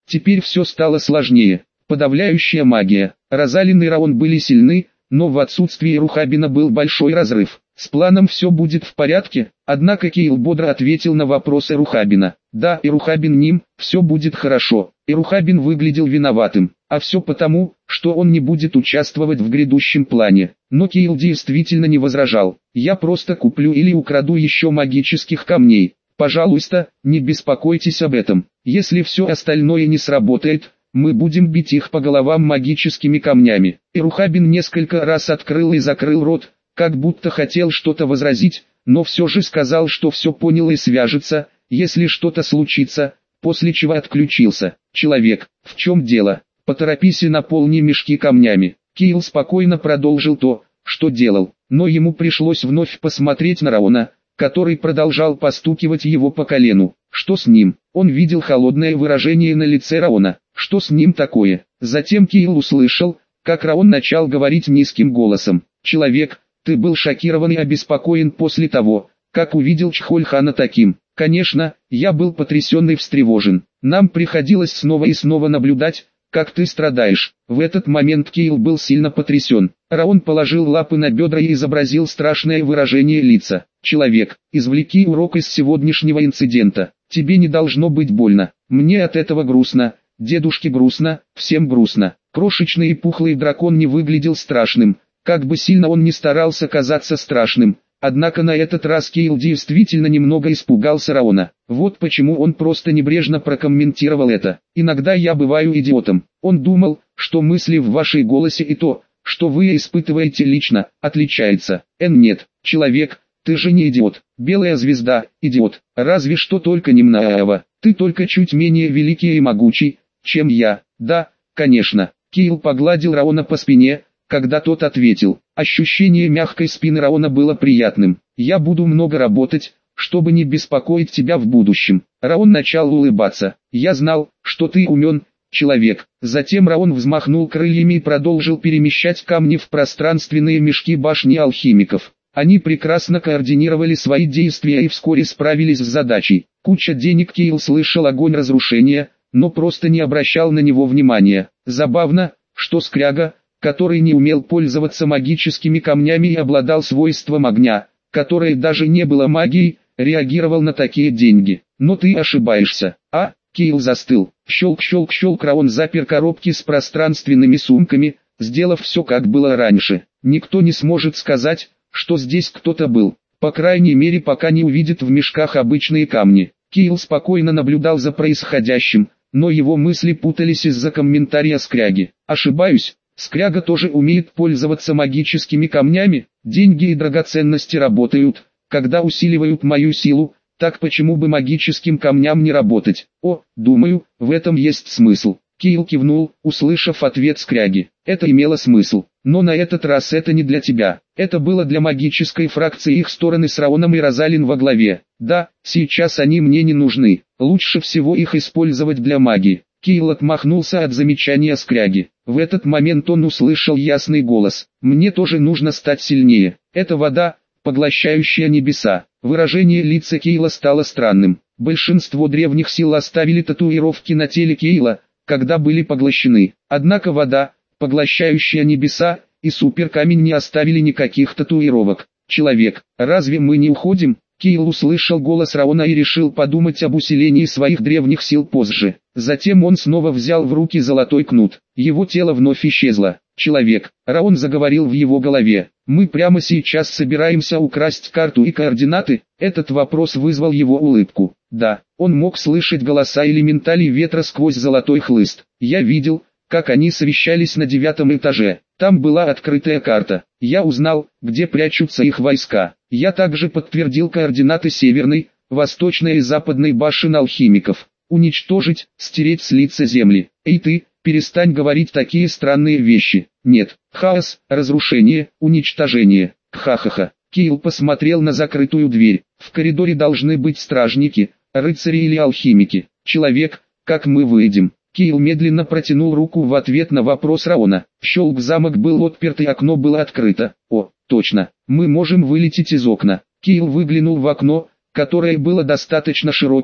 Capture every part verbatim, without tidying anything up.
Теперь все стало сложнее. Подавляющая магия. Розалин и Раон были сильны, но в отсутствии Рухабина был большой разрыв. С планом все будет в порядке, однако Кейл бодро ответил на вопросы Рухабина. Да, и Рухабин ним, все будет хорошо. И Рухабин выглядел виноватым, а все потому, что он не будет участвовать в грядущем плане. Но Кейл действительно не возражал. Я просто куплю или украду еще магических камней. Пожалуйста, не беспокойтесь об этом. Если все остальное не сработает, мы будем бить их по головам магическими камнями. И Рухабин несколько раз открыл и закрыл рот, как будто хотел что-то возразить, но все же сказал, что все понял и свяжется, если что-то случится, после чего отключился. Человек, в чем дело? Поторопись и наполни мешки камнями. Кейл спокойно продолжил то, что делал, но ему пришлось вновь посмотреть на Раона, который продолжал постукивать его по колену. Что с ним? Он видел холодное выражение на лице Раона. Что с ним такое? Затем Кейл услышал, как Раон начал говорить низким голосом. «Человек, ты был шокирован и обеспокоен после того, как увидел Чхольхана таким. Конечно, я был потрясен и встревожен. Нам приходилось снова и снова наблюдать, как ты страдаешь». В этот момент Кейл был сильно потрясен. Раон положил лапы на бедра и изобразил страшное выражение лица. «Человек, извлеки урок из сегодняшнего инцидента. Тебе не должно быть больно. Мне от этого грустно. Дедушке грустно, всем грустно». Крошечный и пухлый дракон не выглядел страшным, как бы сильно он ни старался казаться страшным. Однако на этот раз Кейл действительно немного испугался Раона. Вот почему он просто небрежно прокомментировал это. «Иногда я бываю идиотом». Он думал, что мысли в вашей голосе и то, что вы испытываете лично, отличается. Эн нет, человек, ты же не идиот. Белая звезда, идиот. Разве что только немного. Ты только чуть менее великий и могучий, чем я. Да, конечно. Кейл погладил Раона по спине, когда тот ответил. Ощущение мягкой спины Раона было приятным. «Я буду много работать, чтобы не беспокоить тебя в будущем». Раон начал улыбаться. «Я знал, что ты умен, человек». Затем Раон взмахнул крыльями и продолжил перемещать камни в пространственные мешки башни алхимиков. Они прекрасно координировали свои действия и вскоре справились с задачей. Куча денег. Кейл слышал огонь разрушения, но просто не обращал на него внимания. Забавно, что скряга, который не умел пользоваться магическими камнями и обладал свойством огня, которое даже не было магией, реагировал на такие деньги. Но ты ошибаешься. А? Кейл застыл. Щелк-щелк-щелк. Раон запер коробки с пространственными сумками, сделав все как было раньше. Никто не сможет сказать, что здесь кто-то был. По крайней мере, пока не увидит в мешках обычные камни. Кейл спокойно наблюдал за происходящим, но его мысли путались из-за комментария скряги. «Ошибаюсь? Скряга тоже умеет пользоваться магическими камнями? Деньги и драгоценности работают, когда усиливают мою силу, так почему бы магическим камням не работать? О, думаю, в этом есть смысл». Кейл кивнул, услышав ответ скряги. Это имело смысл, но на этот раз это не для тебя. Это было для магической фракции их стороны с Раоном и Розалин во главе. Да, сейчас они мне не нужны. Лучше всего их использовать для магии. Кейл отмахнулся от замечания скряги. В этот момент он услышал ясный голос. «Мне тоже нужно стать сильнее. Это вода, поглощающая небеса». Выражение лица Кейла стало странным. Большинство древних сил оставили татуировки на теле Кейла, когда были поглощены. Однако вода, поглощающая небеса, и суперкамень не оставили никаких татуировок. «Человек, разве мы не уходим?» Кейл услышал голос Раона и решил подумать об усилении своих древних сил позже. Затем он снова взял в руки золотой кнут. Его тело вновь исчезло. «Человек», Раон заговорил в его голове, «мы прямо сейчас собираемся украсть карту и координаты?» Этот вопрос вызвал его улыбку. Да, он мог слышать голоса элементалей ветра сквозь золотой хлыст. «Я видел, как они совещались на девятом этаже. Там была открытая карта. Я узнал, где прячутся их войска. Я также подтвердил координаты северной, восточной и западной башен алхимиков. Уничтожить, стереть с лица земли. Эй ты, перестань говорить такие странные вещи. Нет, хаос, разрушение, уничтожение. Ха-ха-ха». Кейл посмотрел на закрытую дверь. В коридоре должны быть стражники, рыцари или алхимики. «Человек, как мы выйдем?» Кейл медленно протянул руку в ответ на вопрос Раона. Щелк, замок был отперт и окно было открыто. «О, точно, мы можем вылететь из окна». Кейл выглянул в окно, которое было достаточно широким,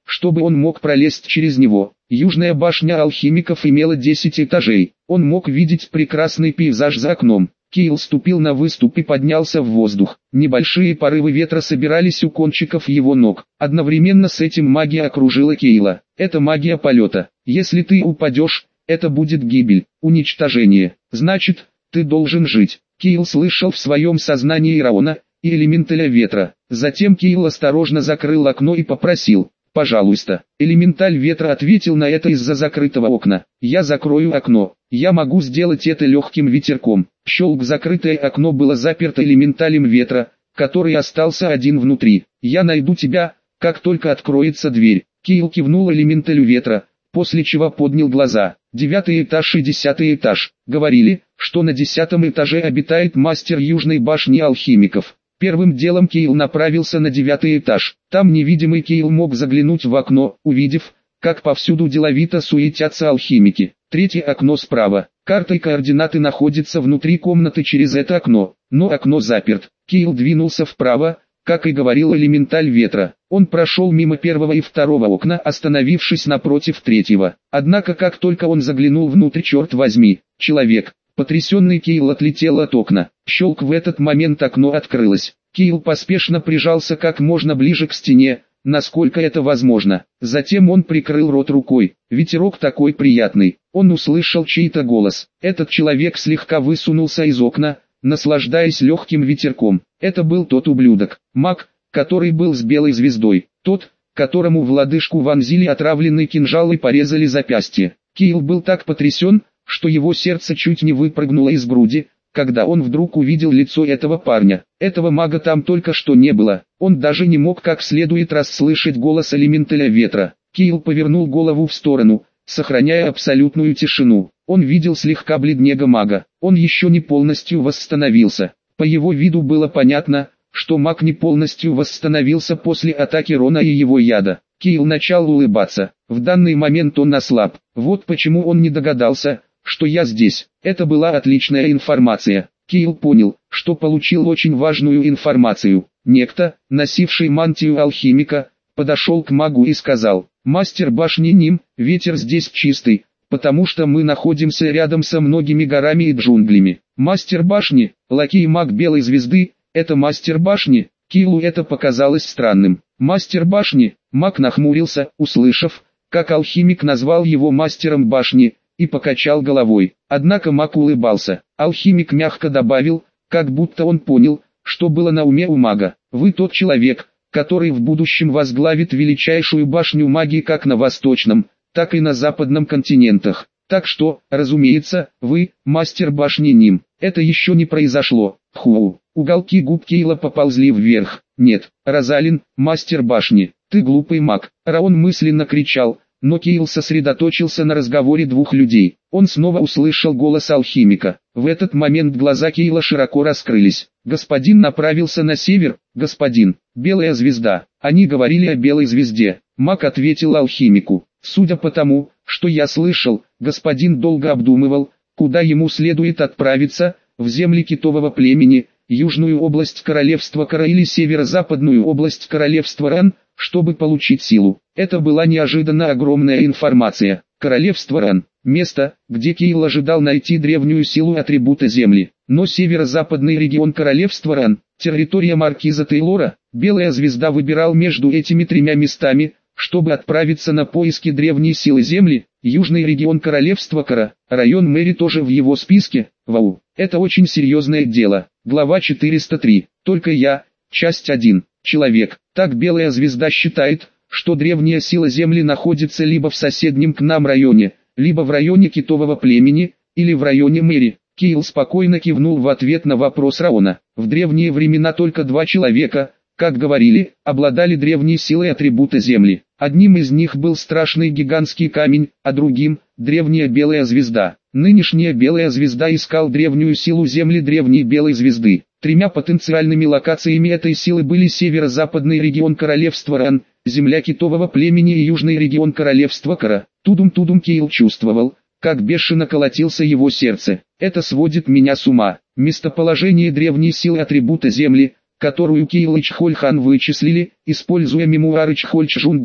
чтобы он мог пролезть через него. Южная башня алхимиков имела десять этажей. Он мог видеть прекрасный пейзаж за окном. Кейл ступил на выступ и поднялся в воздух. Небольшие порывы ветра собирались у кончиков его ног. Одновременно с этим магия окружила Кейла. Это магия полета. Если ты упадешь, это будет гибель, уничтожение. Значит, ты должен жить. Кейл слышал в своем сознании Раона и элементаля ветра. Затем Кейл осторожно закрыл окно и попросил: «Пожалуйста». Элементаль ветра ответил на это из-за закрытого окна: «Я закрою окно. Я могу сделать это легким ветерком». Щелк. Закрытое окно было заперто элементалем ветра, который остался один внутри. «Я найду тебя, как только откроется дверь». Кейл кивнул элементалю ветра, после чего поднял глаза. Девятый этаж и десятый этаж. Говорили, что на десятом этаже обитает мастер Южной башни алхимиков. Первым делом Кейл направился на девятый этаж. Там невидимый Кейл мог заглянуть в окно, увидев, как повсюду деловито суетятся алхимики. Третье окно справа. Карта и координаты находятся внутри комнаты через это окно, но окно заперт. Кейл двинулся вправо, как и говорил элементаль ветра. Он прошел мимо первого и второго окна, остановившись напротив третьего. Однако как только он заглянул внутрь, черт возьми, человек, потрясенный Кейл отлетел от окна. Щелк. В этот момент окно открылось. Кейл поспешно прижался как можно ближе к стене, насколько это возможно. Затем он прикрыл рот рукой. Ветерок такой приятный. Он услышал чей-то голос. Этот человек слегка высунулся из окна, наслаждаясь легким ветерком. Это был тот ублюдок, маг, который был с белой звездой. Тот, которому в лодыжку вонзили отравленный кинжал и порезали запястье. Кейл был так потрясен, что его сердце чуть не выпрыгнуло из груди, когда он вдруг увидел лицо этого парня. Этого мага там только что не было. Он даже не мог как следует расслышать голос элементаля ветра. Кейл повернул голову в сторону, сохраняя абсолютную тишину. Он видел слегка бледнего мага. Он еще не полностью восстановился. По его виду было понятно, что маг не полностью восстановился после атаки Рона и его яда. Кейл начал улыбаться. В данный момент он ослаб. Вот почему он не догадался, что я здесь. Это была отличная информация. Кейл понял, что получил очень важную информацию. Некто, носивший мантию алхимика, подошел к магу и сказал: «Мастер башни Ним, ветер здесь чистый, потому что мы находимся рядом со многими горами и джунглями». Мастер башни, лакей маг белой звезды, это мастер башни. Кейлу это показалось странным. Мастер башни, маг нахмурился, услышав, как алхимик назвал его мастером башни, и покачал головой. Однако маг улыбался. Алхимик мягко добавил, как будто он понял, что было на уме у мага: «Вы тот человек, который в будущем возглавит величайшую башню магии как на восточном, так и на западном континентах. Так что, разумеется, вы, мастер башни Ним». Это еще не произошло. Ху. Уголки губ Кейла поползли вверх. «Нет, Розалин, мастер башни, ты глупый маг», Раон мысленно кричал. Но Кейл сосредоточился на разговоре двух людей. Он снова услышал голос алхимика. В этот момент глаза Кейла широко раскрылись. «Господин направился на север, господин. Белая звезда». Они говорили о белой звезде. Маг ответил алхимику: «Судя по тому, что я слышал, господин долго обдумывал, куда ему следует отправиться, в земли китового племени, южную область королевства Кара или северо-западную область королевства Ран, чтобы получить силу». Это была неожиданно огромная информация. Королевство Ран – место, где Кейл ожидал найти древнюю силу атрибута Земли. Но северо-западный регион королевства Ран, территория маркиза Тейлора, Белая звезда выбирал между этими тремя местами, чтобы отправиться на поиски древней силы Земли. Южный регион королевства Кара, район Мэри тоже в его списке. Вау, это очень серьезное дело. Глава четыреста три. Только я, часть один. Человек. Так Белая звезда считает, что древняя сила Земли находится либо в соседнем к нам районе, либо в районе китового племени, или в районе Мэри. Кейл спокойно кивнул в ответ на вопрос Раона. В древние времена только два человека, как говорили, обладали древней силой атрибута Земли. Одним из них был страшный гигантский камень, а другим – древняя белая звезда. Нынешняя белая звезда искал древнюю силу Земли древней белой звезды. Тремя потенциальными локациями этой силы были северо-западный регион королевства Ран, земля китового племени и южный регион королевства Кара. Тудум-тудум. Кейл чувствовал, как бешено колотился его сердце. Это сводит меня с ума. Местоположение древней силы атрибута Земли, которую Кейл и Чхольхан вычислили, используя мемуары Чхольчжунгуна,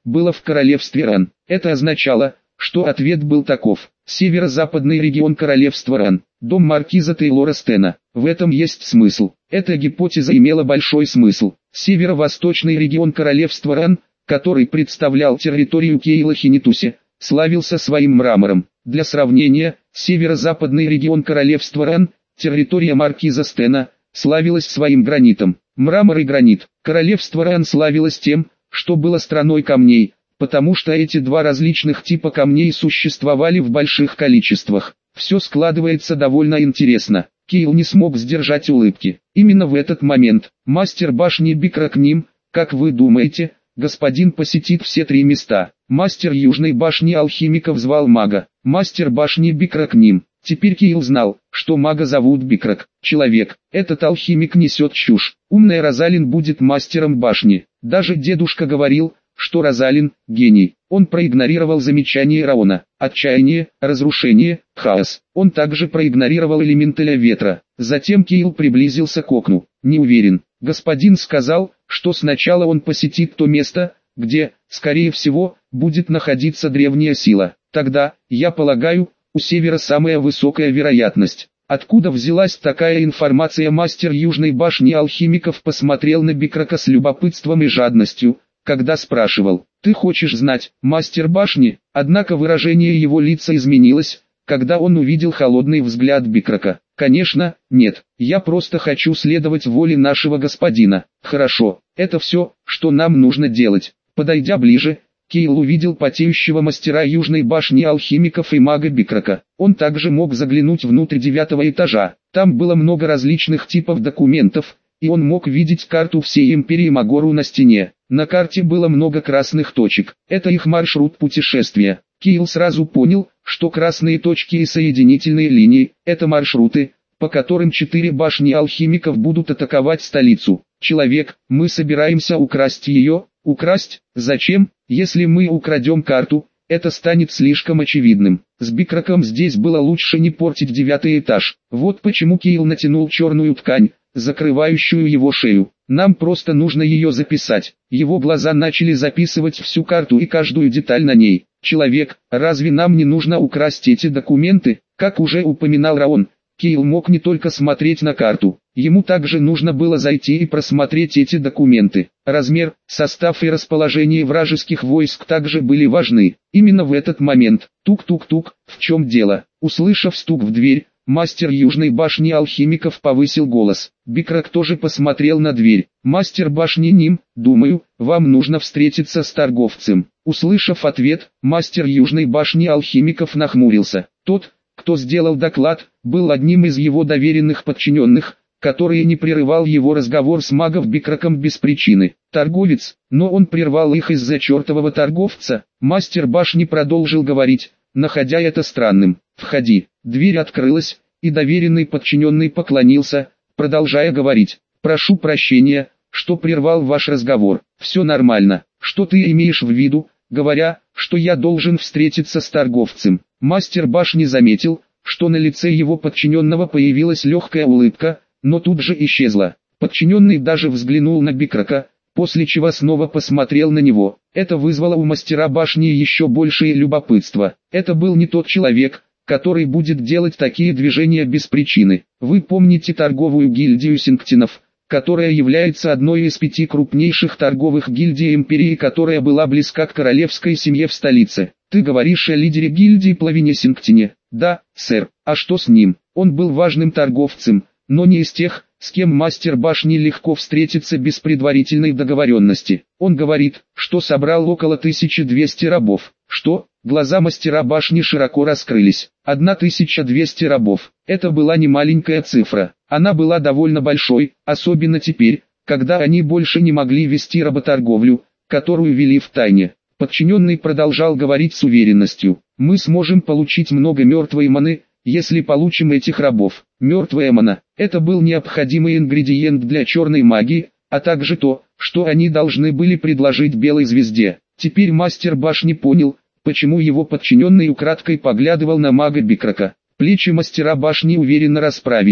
было в королевстве Ран. Это означало, что ответ был таков: северо-западный регион королевства Ран, дом маркиза Тейлора Стена. В этом есть смысл. Эта гипотеза имела большой смысл. Северо-восточный регион королевства Ран, который представлял территорию Кейла Хинитуси, славился своим мрамором. Для сравнения, северо-западный регион королевства Ран, территория маркиза Стена, славилась своим гранитом. Мрамор и гранит. Королевство Ран славилось тем, что было страной камней, потому что эти два различных типа камней существовали в больших количествах. Все складывается довольно интересно. Кейл не смог сдержать улыбки. Именно в этот момент мастер башни Бикра к ним, как вы думаете, господин посетит все три места. Мастер южной башни алхимиков звал мага. Мастер башни Бикра к ним. Теперь Кейл знал, что мага зовут Бикрак. Человек, этот алхимик несет чушь. Умный Розалин будет мастером башни. Даже дедушка говорил, что Розалин – гений. Он проигнорировал замечание Раона. Отчаяние, разрушение, хаос. Он также проигнорировал элементаля ветра. Затем Кейл приблизился к окну. Не уверен. Господин сказал, что сначала он посетит то место, где, скорее всего, будет находиться древняя сила. Тогда, я полагаю, у севера самая высокая вероятность. Откуда взялась такая информация? Мастер южной башни алхимиков посмотрел на Бикрака с любопытством и жадностью, когда спрашивал: «Ты хочешь знать, мастер башни?» Однако выражение его лица изменилось, когда он увидел холодный взгляд Бикрака. «Конечно, нет, я просто хочу следовать воле нашего господина». «Хорошо, это все, что нам нужно делать». Подойдя ближе, Кейл увидел потеющего мастера южной башни алхимиков и мага Бикрака. Он также мог заглянуть внутрь девятого этажа. Там было много различных типов документов, и он мог видеть карту всей империи Магору на стене. На карте было много красных точек. Это их маршрут путешествия. Кейл сразу понял, что красные точки и соединительные линии – это маршруты, по которым четыре башни алхимиков будут атаковать столицу. «Человек, мы собираемся украсть ее». «Украсть? Зачем? Если мы украдем карту, это станет слишком очевидным. С Бикраком здесь было лучше не портить девятый этаж». Вот почему Кейл натянул черную ткань, закрывающую его шею. «Нам просто нужно ее записать». Его глаза начали записывать всю карту и каждую деталь на ней. «Человек, разве нам не нужно украсть эти документы?» Как уже упоминал Раон, Кейл мог не только смотреть на карту. Ему также нужно было зайти и просмотреть эти документы. Размер, состав и расположение вражеских войск также были важны. Именно в этот момент, тук-тук-тук, в чем дело? Услышав стук в дверь, мастер южной башни алхимиков повысил голос. Бикрак тоже посмотрел на дверь. «Мастер башни Ним, думаю, вам нужно встретиться с торговцем». Услышав ответ, мастер южной башни алхимиков нахмурился. Тот, кто сделал доклад, был одним из его доверенных подчиненных, который не прерывал его разговор с магом Бикраком без причины. Торговец, но он прервал их из-за чертового торговца. Мастер башни продолжил говорить, находя это странным. «Входи». Дверь открылась, и доверенный подчиненный поклонился, продолжая говорить. «Прошу прощения, что прервал ваш разговор. Все нормально. Что ты имеешь в виду, говоря, что я должен встретиться с торговцем?» Мастер башни заметил, что на лице его подчиненного появилась легкая улыбка, но тут же исчезла. Подчиненный даже взглянул на Бикрака, после чего снова посмотрел на него. Это вызвало у мастера башни еще большее любопытство. Это был не тот человек, который будет делать такие движения без причины. Вы помните торговую гильдию Синктинов, которая является одной из пяти крупнейших торговых гильдий империи, которая была близка к королевской семье в столице? Ты говоришь о лидере гильдии Плавине Синктине? Да, сэр. А что с ним? Он был важным торговцем, но не из тех, с кем мастер башни легко встретиться без предварительной договоренности. Он говорит, что собрал около тысячи двухсот рабов. Что? Глаза мастера башни широко раскрылись. тысяча двести рабов. Это была не маленькая цифра. Она была довольно большой, особенно теперь, когда они больше не могли вести работорговлю, которую вели в тайне. Подчиненный продолжал говорить с уверенностью. Мы сможем получить много мертвой маны, если получим этих рабов. Мертвая мана – это был необходимый ингредиент для черной магии, а также то, что они должны были предложить Белой Звезде. Теперь мастер башни понял, почему его подчиненный украдкой поглядывал на мага Бикрака. Плечи мастера башни уверенно расправились.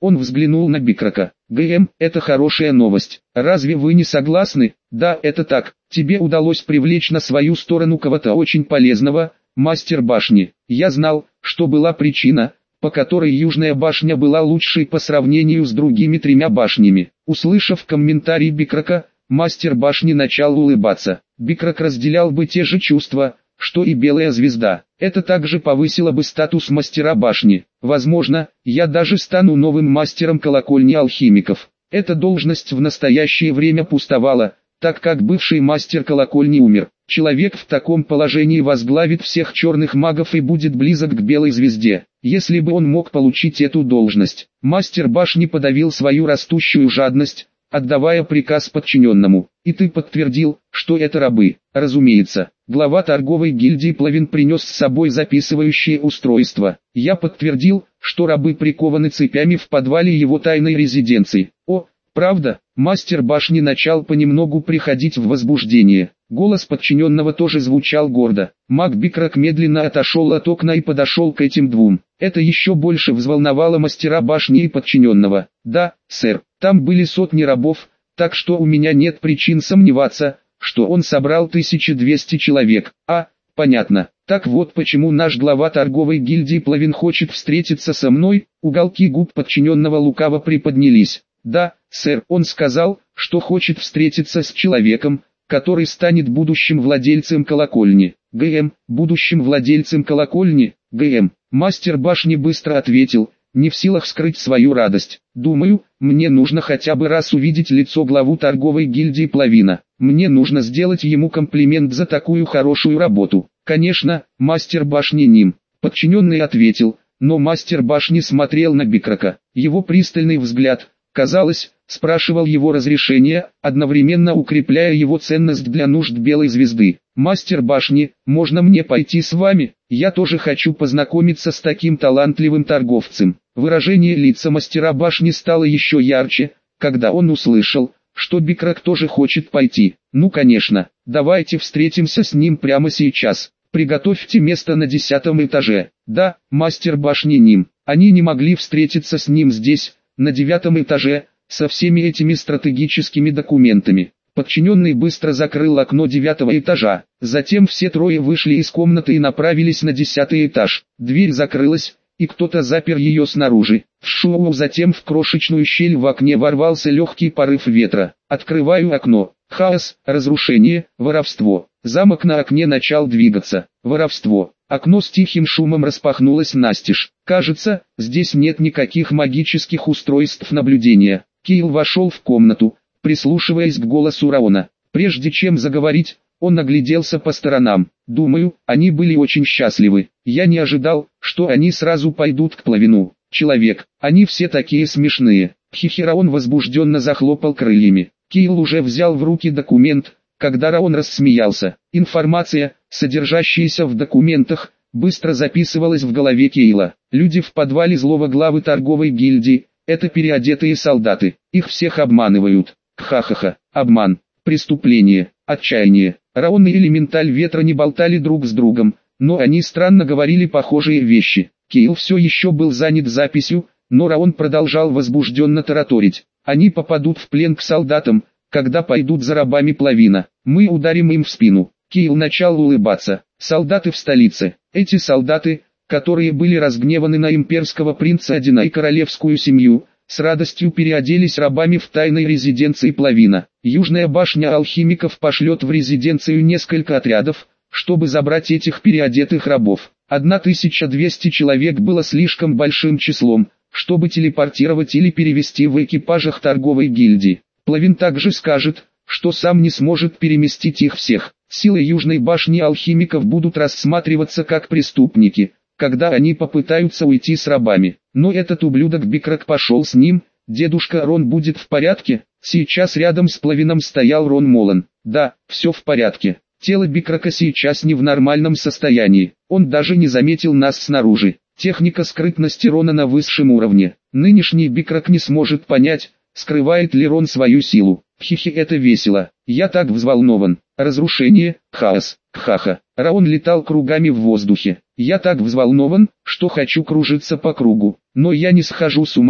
Он взглянул на Бикрака. ГМ, это хорошая новость. Разве вы не согласны? Да, это так. Тебе удалось привлечь на свою сторону кого-то очень полезного, мастер башни. Я знал, что была причина, по которой Южная башня была лучшей по сравнению с другими тремя башнями. Услышав комментарий Бикрака, мастер башни начал улыбаться. Бикрак разделял бы те же чувства, что и Белая звезда. Это также повысило бы статус мастера башни. Возможно, я даже стану новым мастером колокольни алхимиков. Эта должность в настоящее время пустовала, так как бывший мастер колокольни умер. Человек в таком положении возглавит всех черных магов и будет близок к Белой звезде. Если бы он мог получить эту должность, мастер башни подавил свою растущую жадность, отдавая приказ подчиненному. И ты подтвердил, что это рабы. Разумеется, глава торговой гильдии Плавин принес с собой записывающее устройство. Я подтвердил, что рабы прикованы цепями в подвале его тайной резиденции. О, правда? Мастер башни начал понемногу приходить в возбуждение. Голос подчиненного тоже звучал гордо. Маг Бикрак медленно отошел от окна и подошел к этим двум. Это еще больше взволновало мастера башни и подчиненного. Да, сэр, там были сотни рабов, так что у меня нет причин сомневаться, что он собрал тысяча двести человек. А, понятно. Так вот почему наш глава торговой гильдии Плавин хочет встретиться со мной. Уголки губ подчиненного лукаво приподнялись. Да, сэр, он сказал, что хочет встретиться с человеком, который станет будущим владельцем колокольни. ГМ, будущим владельцем колокольни, ГМ. Мастер башни быстро ответил, не в силах скрыть свою радость. Думаю, мне нужно хотя бы раз увидеть лицо главу торговой гильдии Плавина. Мне нужно сделать ему комплимент за такую хорошую работу. Конечно, мастер башни Ним. Подчиненный ответил, но мастер башни смотрел на Бикрака. Его пристальный взгляд, казалось, спрашивал его разрешения, одновременно укрепляя его ценность для нужд Белой звезды. «Мастер башни, можно мне пойти с вами? Я тоже хочу познакомиться с таким талантливым торговцем». Выражение лица мастера башни стало еще ярче, когда он услышал, что Бикрак тоже хочет пойти. «Ну конечно, давайте встретимся с ним прямо сейчас. Приготовьте место на десятом этаже». Да, мастер башни Ним. Они не могли встретиться с ним здесь, на девятом этаже, со всеми этими стратегическими документами. Подчиненный быстро закрыл окно девятого этажа. Затем все трое вышли из комнаты и направились на десятый этаж. Дверь закрылась, и кто-то запер ее снаружи. В шоу затем в крошечную щель в окне ворвался легкий порыв ветра. Открываю окно. Хаос, разрушение, воровство. Замок на окне начал двигаться. Воровство. Окно с тихим шумом распахнулось настежь. Кажется, здесь нет никаких магических устройств наблюдения. Кайл вошел в комнату, прислушиваясь к голосу Раона. Прежде чем заговорить, он огляделся по сторонам. Думаю, они были очень счастливы. Я не ожидал, что они сразу пойдут к Плавину. Человек, они все такие смешные. Хихи. Раон возбужденно захлопал крыльями. Кайл уже взял в руки документ, когда Раон рассмеялся. Информация, содержащаяся в документах, быстро записывалась в голове Кейла. Люди в подвале злого главы торговой гильдии — это переодетые солдаты. Их всех обманывают. Ха-ха-ха. Обман, преступление, отчаяние. Раон и элементаль ветра не болтали друг с другом, но они странно говорили похожие вещи. Кейл все еще был занят записью, но Раон продолжал возбужденно тараторить. Они попадут в плен к солдатам, когда пойдут за рабами Плавина. Мы ударим им в спину. Кейл начал улыбаться. Солдаты в столице. Эти солдаты, которые были разгневаны на имперского принца Одина и королевскую семью, с радостью переоделись рабами в тайной резиденции Плавина. Южная башня алхимиков пошлет в резиденцию несколько отрядов, чтобы забрать этих переодетых рабов. тысяча двести человек было слишком большим числом, чтобы телепортировать или перевести в экипажах торговой гильдии. Плавин также скажет, что сам не сможет переместить их всех. Силы Южной башни алхимиков будут рассматриваться как преступники, когда они попытаются уйти с рабами. Но этот ублюдок Бикрак пошел с ним. Дедушка Рон будет в порядке? Сейчас рядом с Плавином стоял Рон Молан. Да, все в порядке. Тело Бикрака сейчас не в нормальном состоянии. Он даже не заметил нас снаружи. Техника скрытности Рона на высшем уровне. Нынешний Бикрак не сможет понять, скрывает ли Рон свою силу. Хихи, это весело. Я так взволнован. Разрушение, хаос, ха-ха. Раон летал кругами в воздухе. Я так взволнован, что хочу кружиться по кругу. Но я не схожу с ума,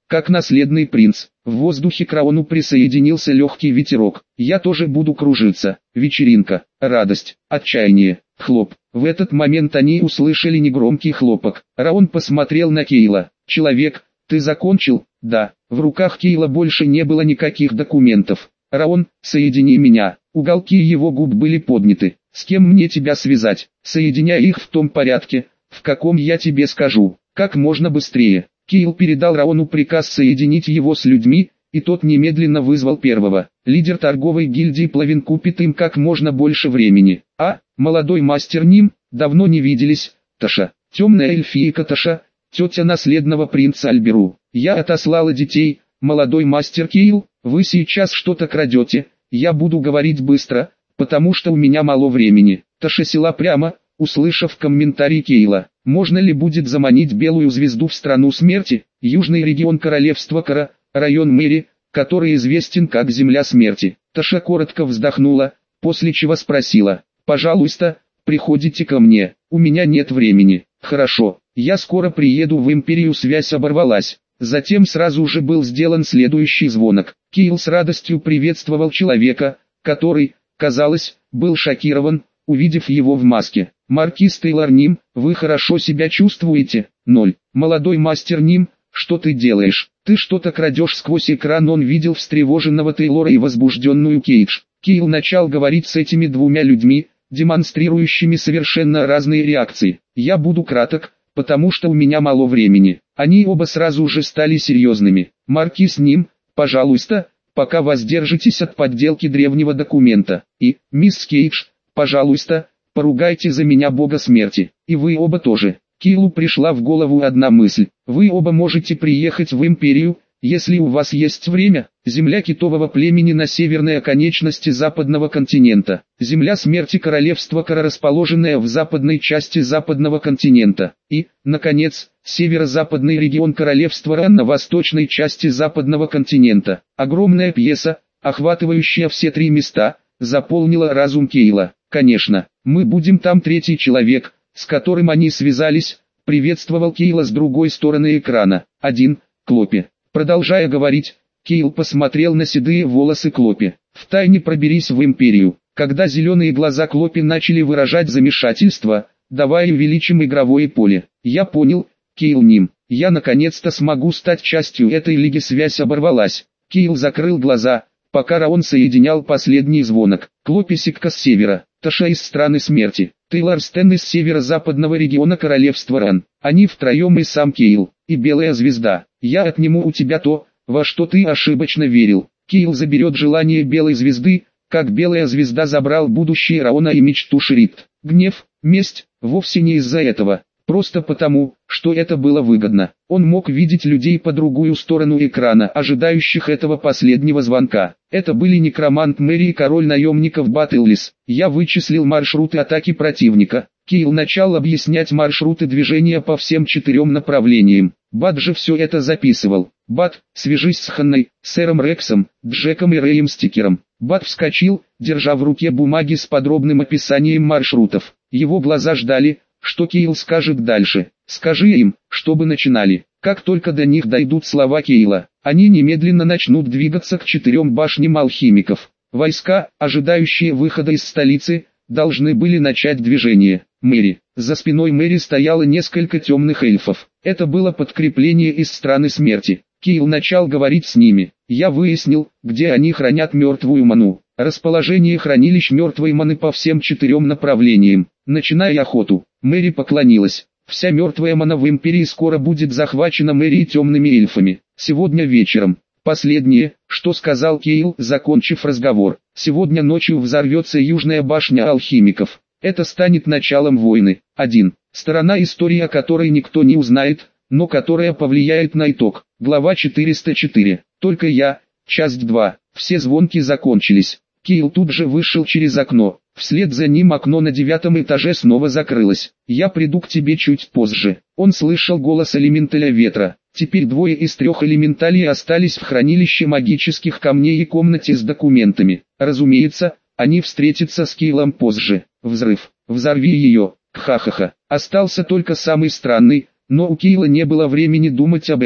как наследный принц. В воздухе к Раону присоединился легкий ветерок. Я тоже буду кружиться. Вечеринка, радость, отчаяние, хлоп. В этот момент они услышали негромкий хлопок. Раон посмотрел на Кейла. «Человек, ты закончил?» «Да». В руках Кейла больше не было никаких документов. «Раон, соедини меня». Уголки его губ были подняты. «С кем мне тебя связать?» «Соединяй их в том порядке, в каком я тебе скажу. Как можно быстрее». Кейл передал Раону приказ соединить его с людьми, и тот немедленно вызвал первого. Лидер торговой гильдии Плавин купит им как можно больше времени. «А, молодой мастер Ним, давно не виделись, Таша». Темная эльфийка Таша, тетя наследного принца Альберу. «Я отослала детей, молодой мастер Кейл, вы сейчас что-то крадете, я буду говорить быстро, потому что у меня мало времени». Таша села прямо, услышав комментарий Кейла. «Можно ли будет заманить белую звезду в страну смерти?» Южный регион королевства Кара, район Мэри, который известен как Земля смерти. Таша коротко вздохнула, после чего спросила: «Пожалуйста, приходите ко мне, у меня нет времени». «Хорошо, я скоро приеду в Империю». Связь оборвалась. Затем сразу же был сделан следующий звонок. Кейл с радостью приветствовал человека, который, казалось, был шокирован, увидев его в маске. «Маркиз Тейлор Ним, вы хорошо себя чувствуете?» «Ноль». «Молодой мастер Ним, что ты делаешь? Ты что-то крадешь?» Сквозь экран он видел встревоженного Тейлора и возбужденную Кейдж. Кейл начал говорить с этими двумя людьми, демонстрирующими совершенно разные реакции. «Я буду краток, потому что у меня мало времени». Они оба сразу же стали серьезными. «Маркиз Ним, пожалуйста, пока воздержитесь от подделки древнего документа. И, мисс Кейдж, пожалуйста, поругайте за меня бога смерти. И вы оба тоже». Кейлу пришла в голову одна мысль. «Вы оба можете приехать в Империю, если у вас есть время». Земля китового племени на северной оконечности западного континента. Земля смерти королевства Кара, расположенная в западной части западного континента. И, наконец, северо-западный регион королевства Ран на восточной части западного континента. Огромная пьеса, охватывающая все три места, заполнила разум Кейла. «Конечно, мы будем там». Третий человек, с которым они связались, приветствовал Кейла с другой стороны экрана. «Один, Клопи». Продолжая говорить, Кейл посмотрел на седые волосы Клопи. «Втайне проберись в Империю». Когда зеленые глаза Клопи начали выражать замешательство, «давай увеличим игровое поле». «Я понял, Кейл Ним. Я наконец-то смогу стать частью этой лиги». Связь оборвалась. Кейл закрыл глаза, пока Раон соединял последний звонок. Клопи Сикка с севера, Таша из страны смерти, Тейлор Стэн из северо-западного региона королевства Ран. Они втроем и сам Кейл, и Белая Звезда. «Я отниму у тебя то, во что ты ошибочно верил». Кейл заберет желание Белой Звезды, как Белая Звезда забрал будущее Раона и мечту Шрифт. Гнев, месть, вовсе не из-за этого. Просто потому, что это было выгодно. Он мог видеть людей по другую сторону экрана, ожидающих этого последнего звонка. Это были некромант Мэри и король наемников Баттлис. «Я вычислил маршруты атаки противника». Кейл начал объяснять маршруты движения по всем четырем направлениям. Бат же все это записывал. «Бат, свяжись с Ханной, сэром Рексом, Джеком и Рэем Стикером». Бат вскочил, держа в руке бумаги с подробным описанием маршрутов. Его глаза ждали, что Кейл скажет дальше. «Скажи им, чтобы начинали». Как только до них дойдут слова Кейла, они немедленно начнут двигаться к четырем башням алхимиков. Войска, ожидающие выхода из столицы, должны были начать движение. Мэри. За спиной Мэри стояло несколько темных эльфов. Это было подкрепление из страны смерти. Кейл начал говорить с ними. «Я выяснил, где они хранят мертвую ману. Расположение хранилищ мертвой маны по всем четырем направлениям. Начинай охоту». Мэри поклонилась. «Вся мертвая мана в Империи скоро будет захвачена Мэри и темными эльфами. Сегодня вечером». Последнее, что сказал Кейл, закончив разговор. «Сегодня ночью взорвется Южная башня алхимиков. Это станет началом войны. один. Сторона истории, о которой никто не узнает, но которая повлияет на итог». Глава четыреста четыре. «Только я». Часть два. Все звонки закончились. Кейл тут же вышел через окно. Вслед за ним окно на девятом этаже снова закрылось. «Я приду к тебе чуть позже». Он слышал голос элементаля ветра. Теперь двое из трех элементалей остались в хранилище магических камней и комнате с документами. Разумеется, они встретятся с Кейлом позже. Взрыв. Взорви ее. Ха-ха-ха. Остался только самый странный, но у Кейла не было времени думать об этом.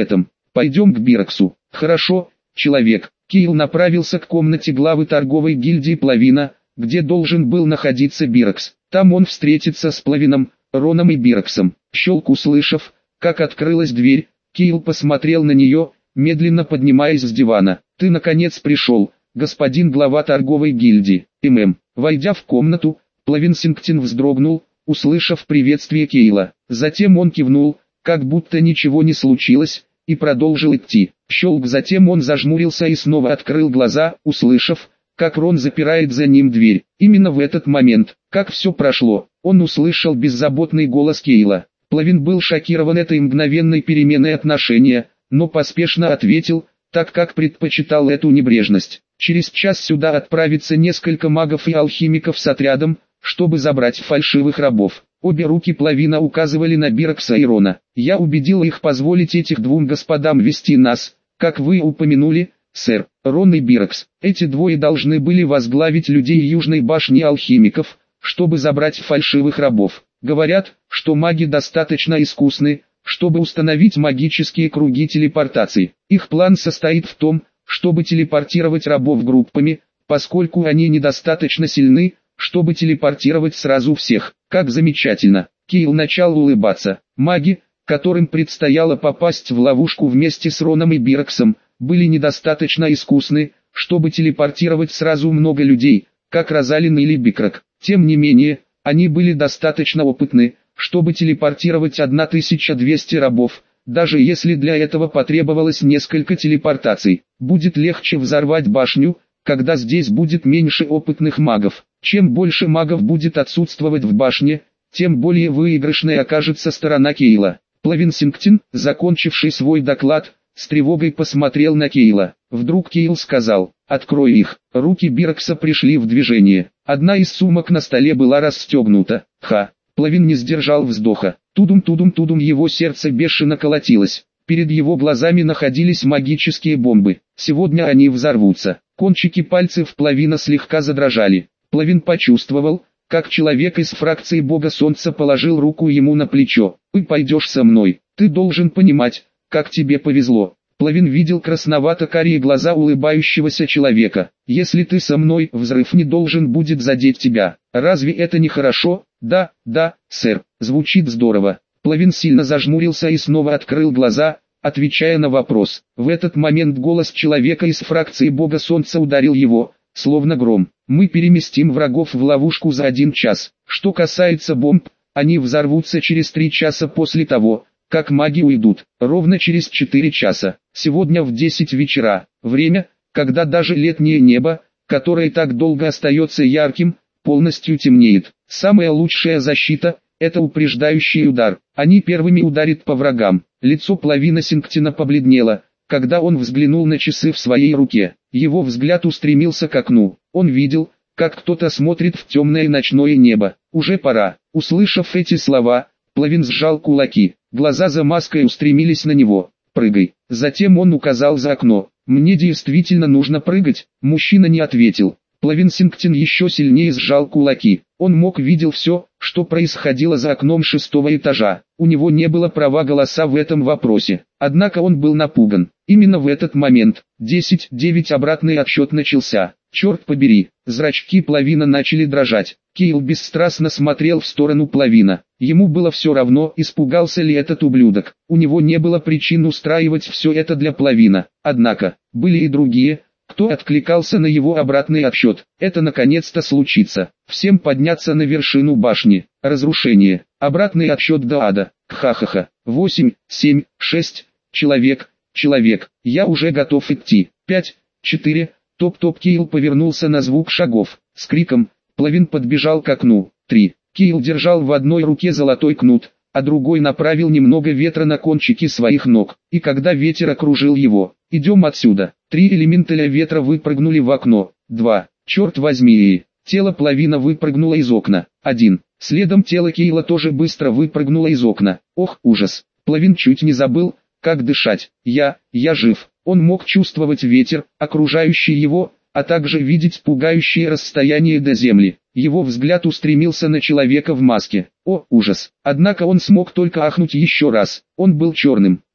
Пойдем к Бироксу. Хорошо, человек. Кейл направился к комнате главы торговой гильдии Плавина, где должен был находиться Бирокс. Там он встретится с Плавином, Роном и Бироксом. Щелк услышав, как открылась дверь, Кейл посмотрел на нее, медленно поднимаясь с дивана. «Ты наконец пришел, господин глава торговой гильдии, ММ». Войдя в комнату, Плавин-Сингтон вздрогнул, услышав приветствие Кейла. Затем он кивнул, как будто ничего не случилось, и продолжил идти. Щелк, затем он зажмурился и снова открыл глаза, услышав, как Рон запирает за ним дверь. Именно в этот момент, как все прошло, он услышал беззаботный голос Кейла. Плавин был шокирован этой мгновенной переменой отношения, но поспешно ответил, так как предпочитал эту небрежность. Через час сюда отправится несколько магов и алхимиков с отрядом, чтобы забрать фальшивых рабов. Обе руки Плавина указывали на Бирокса и Рона. Я убедил их позволить этих двум господам вести нас, как вы упомянули, сэр. Рон и Бирокс. Эти двое должны были возглавить людей Южной башни алхимиков, чтобы забрать фальшивых рабов. Говорят, что маги достаточно искусны, чтобы установить магические круги телепортации. Их план состоит в том, чтобы телепортировать рабов группами, поскольку они недостаточно сильны, чтобы телепортировать сразу всех. Как замечательно. Кейл начал улыбаться. Маги, которым предстояло попасть в ловушку вместе с Роном и Бироксом, были недостаточно искусны, чтобы телепортировать сразу много людей, как Розалин или Бикрак. Тем не менее, они были достаточно опытны, чтобы телепортировать тысячу двести рабов, даже если для этого потребовалось несколько телепортаций. Будет легче взорвать башню, когда здесь будет меньше опытных магов. Чем больше магов будет отсутствовать в башне, тем более выигрышной окажется сторона Кейла. Плавин-Сингтон, закончивший свой доклад, с тревогой посмотрел на Кейла. Вдруг Кейл сказал: «Открой их». Руки Бирокса пришли в движение. Одна из сумок на столе была расстегнута. Ха! Плавин не сдержал вздоха. Тудум-тудум-тудум, его сердце бешено колотилось. Перед его глазами находились магические бомбы. Сегодня они взорвутся. Кончики пальцев Плавина слегка задрожали. Плавин почувствовал, как человек из фракции Бога Солнца положил руку ему на плечо. «Ты пойдешь со мной. Ты должен понимать, как тебе повезло». Плавин видел красновато-карие глаза улыбающегося человека. «Если ты со мной, взрыв не должен будет задеть тебя. Разве это не хорошо?» «Да, да, сэр, звучит здорово». Плавин сильно зажмурился и снова открыл глаза, отвечая на вопрос. В этот момент голос человека из фракции Бога Солнца ударил его, словно гром. «Мы переместим врагов в ловушку за один час. Что касается бомб, они взорвутся через три часа после того, как маги уйдут. Ровно через четыре часа. Сегодня в десять вечера. Время, когда даже летнее небо, которое так долго остается ярким, полностью темнеет. Самая лучшая защита – это упреждающий удар. Они первыми ударят по врагам». Лицо Плавина-Сингтона побледнело, когда он взглянул на часы в своей руке. Его взгляд устремился к окну. Он видел, как кто-то смотрит в темное ночное небо. «Уже пора». Услышав эти слова, Плавин сжал кулаки. Глаза за маской устремились на него. «Прыгай». Затем он указал за окно. «Мне действительно нужно прыгать?» Мужчина не ответил. Плавин-Сингтон еще сильнее сжал кулаки. Он мог видеть все, что происходило за окном шестого этажа. У него не было права голоса в этом вопросе. Однако он был напуган. Именно в этот момент, десять девять, обратный отсчет начался. Черт побери, зрачки Плавина начали дрожать. Кейл бесстрастно смотрел в сторону Плавина. Ему было все равно, испугался ли этот ублюдок. У него не было причин устраивать все это для Плавина. Однако, были и другие, кто откликался на его обратный отсчет. Это наконец-то случится. Всем подняться на вершину башни. Разрушение. Обратный отсчет до ада. Ха-ха-ха. восемь, семь, шесть. Человек, человек. Я уже готов идти. пять, четыре. Топ-топ. Кейл повернулся на звук шагов. С криком Плавин подбежал к окну. три. Кейл держал в одной руке золотой кнут, а другой направил немного ветра на кончики своих ног. И когда ветер окружил его: «Идем отсюда». Три элементаля ветра выпрыгнули в окно. два. Черт возьми. Тело Плавина выпрыгнуло из окна. один. Следом тело Кейла тоже быстро выпрыгнуло из окна. Ох, ужас. Плавин чуть не забыл, как дышать. Я, я жив. Он мог чувствовать ветер, окружающий его, а также видеть пугающее расстояние до земли. Его взгляд устремился на человека в маске. О, ужас! Однако он смог только ахнуть еще раз. Он был черным.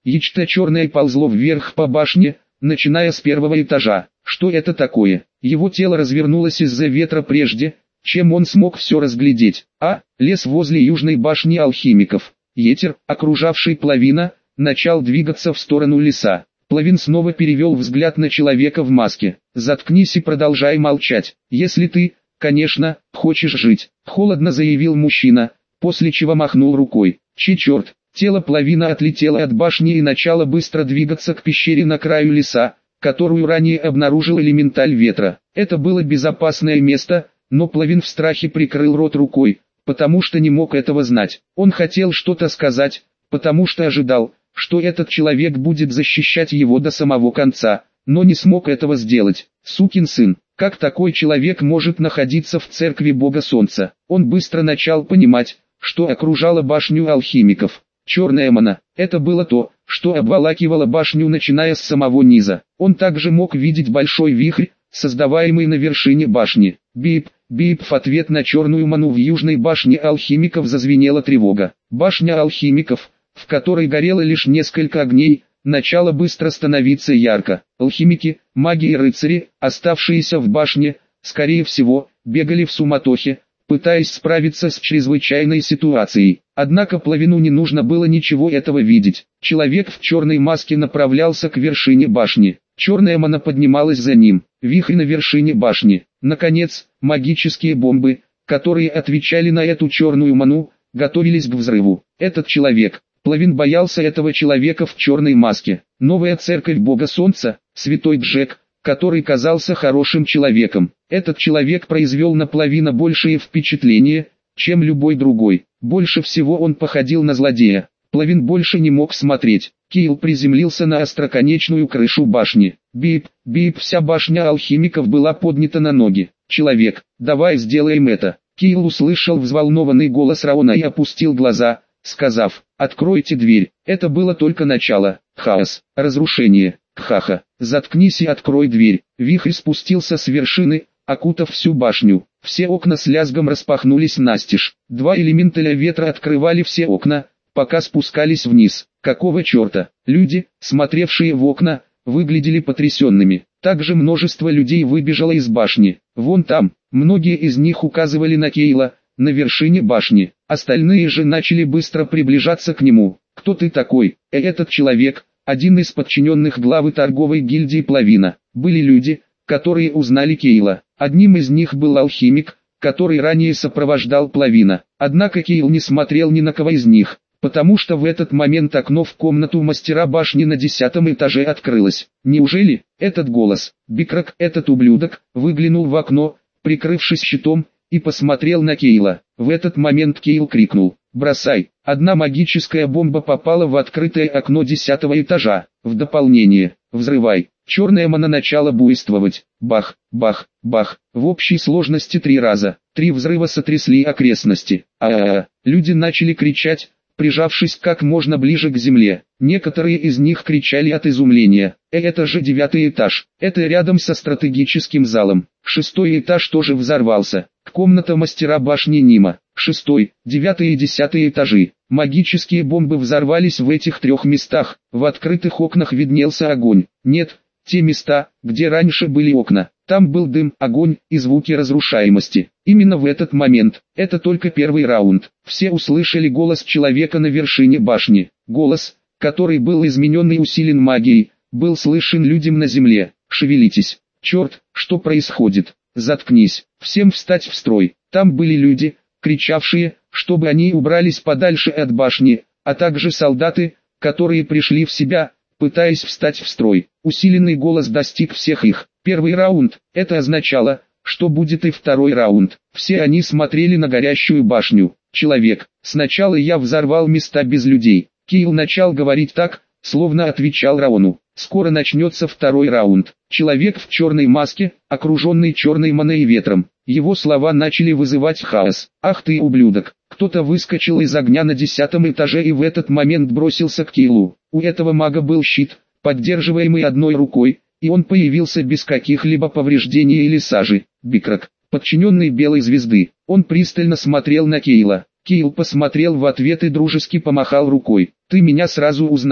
Нечто черное ползло вверх по башне, начиная с первого этажа. Что это такое? Его тело развернулось из-за ветра прежде, чем он смог все разглядеть. А, лес возле южной башни алхимиков. Ветер, окружавший Плавина, начал двигаться в сторону леса. Плавин снова перевел взгляд на человека в маске. «Заткнись и продолжай молчать, если ты, конечно, хочешь жить», — холодно заявил мужчина, после чего махнул рукой. «Че черт?» Тело Плавина отлетело от башни и начало быстро двигаться к пещере на краю леса, которую ранее обнаружил элементаль ветра. Это было безопасное место, но Плавин в страхе прикрыл рот рукой, потому что не мог этого знать. Он хотел что-то сказать, потому что ожидал, что этот человек будет защищать его до самого конца, но не смог этого сделать. Сукин сын, как такой человек может находиться в церкви Бога Солнца? Он быстро начал понимать, что окружало башню алхимиков. Черная мана – это было то, что обволакивало башню начиная с самого низа. Он также мог видеть большой вихрь, создаваемый на вершине башни. Бип, бип, в ответ на черную ману в южной башне алхимиков зазвенела тревога. Башня алхимиков, в которой горело лишь несколько огней, начала быстро становиться ярко. Алхимики, маги и рыцари, оставшиеся в башне, скорее всего, бегали в суматохе, пытаясь справиться с чрезвычайной ситуацией. Однако Плавину не нужно было ничего этого видеть. Человек в черной маске направлялся к вершине башни. Черная мана поднималась за ним. Вихрь на вершине башни. Наконец, магические бомбы, которые отвечали на эту черную ману, готовились к взрыву. Этот человек, Плавин боялся этого человека в черной маске. Новая церковь Бога Солнца, святой Джек, который казался хорошим человеком. Этот человек произвел на Плавина большее впечатление, чем любой другой. Больше всего он походил на злодея. Плавин больше не мог смотреть. Киил приземлился на остроконечную крышу башни. Бип, бип, вся башня алхимиков была поднята на ноги. «Человек, давай сделаем это». Киил услышал взволнованный голос Раона и опустил глаза, сказав: «Откройте дверь». Это было только начало. Хаос, разрушение. Хаха, заткнись и открой дверь. Вихрь спустился с вершины, окутав всю башню. Все окна с лязгом распахнулись настежь. Два элементаля ветра открывали все окна, пока спускались вниз. Какого черта? Люди, смотревшие в окна, выглядели потрясенными. Также множество людей выбежало из башни. Вон там, многие из них указывали на Кейла, на вершине башни. Остальные же начали быстро приближаться к нему. «Кто ты такой?» «Э, этот человек, один из подчиненных главы торговой гильдии Плавина». Были люди, которые узнали Кейла. Одним из них был алхимик, который ранее сопровождал Плавина. Однако Кейл не смотрел ни на кого из них, потому что в этот момент окно в комнату мастера башни на десятом этаже открылось. Неужели этот голос? Бикрак, этот ублюдок, выглянул в окно, прикрывшись щитом, и посмотрел на Кейла. В этот момент Кейл крикнул: «Бросай!» Одна магическая бомба попала в открытое окно десятого этажа. В дополнение: «Взрывай!» Черная мана начала буйствовать. Бах, бах, бах. В общей сложности три раза. Три взрыва сотрясли окрестности. А-а-а. Люди начали кричать, прижавшись как можно ближе к земле. Некоторые из них кричали от изумления. Э, это же девятый этаж. Это рядом со стратегическим залом. Шестой этаж тоже взорвался. Комната мастера башни Нима. Шестой, девятый и десятый этажи. Магические бомбы взорвались в этих трех местах. В открытых окнах виднелся огонь. Нет, те места, где раньше были окна. Там был дым, огонь и звуки разрушаемости. Именно в этот момент, это только первый раунд, все услышали голос человека на вершине башни. Голос, который был изменен и усилен магией, был слышен людям на земле. «Шевелитесь! Черт, что происходит? Заткнись! Всем встать в строй!» Там были люди, кричавшие, чтобы они убрались подальше от башни, а также солдаты, которые пришли в себя, пытаясь встать в строй. Усиленный голос достиг всех их. Первый раунд, это означало, что будет и второй раунд. Все они смотрели на горящую башню. «Человек, сначала я взорвал места без людей». Киил начал говорить так, словно отвечал Раону. «Скоро начнется второй раунд». Человек в черной маске, окруженный черной маной и ветром. Его слова начали вызывать хаос. «Ах ты ублюдок!» Кто-то выскочил из огня на десятом этаже и в этот момент бросился к Киилу. У этого мага был щит, поддерживаемый одной рукой, и он появился без каких-либо повреждений или сажи. Бикрак, подчиненный Белой Звезды. Он пристально смотрел на Кейла. Кейл посмотрел в ответ и дружески помахал рукой. «Ты меня сразу узнал?»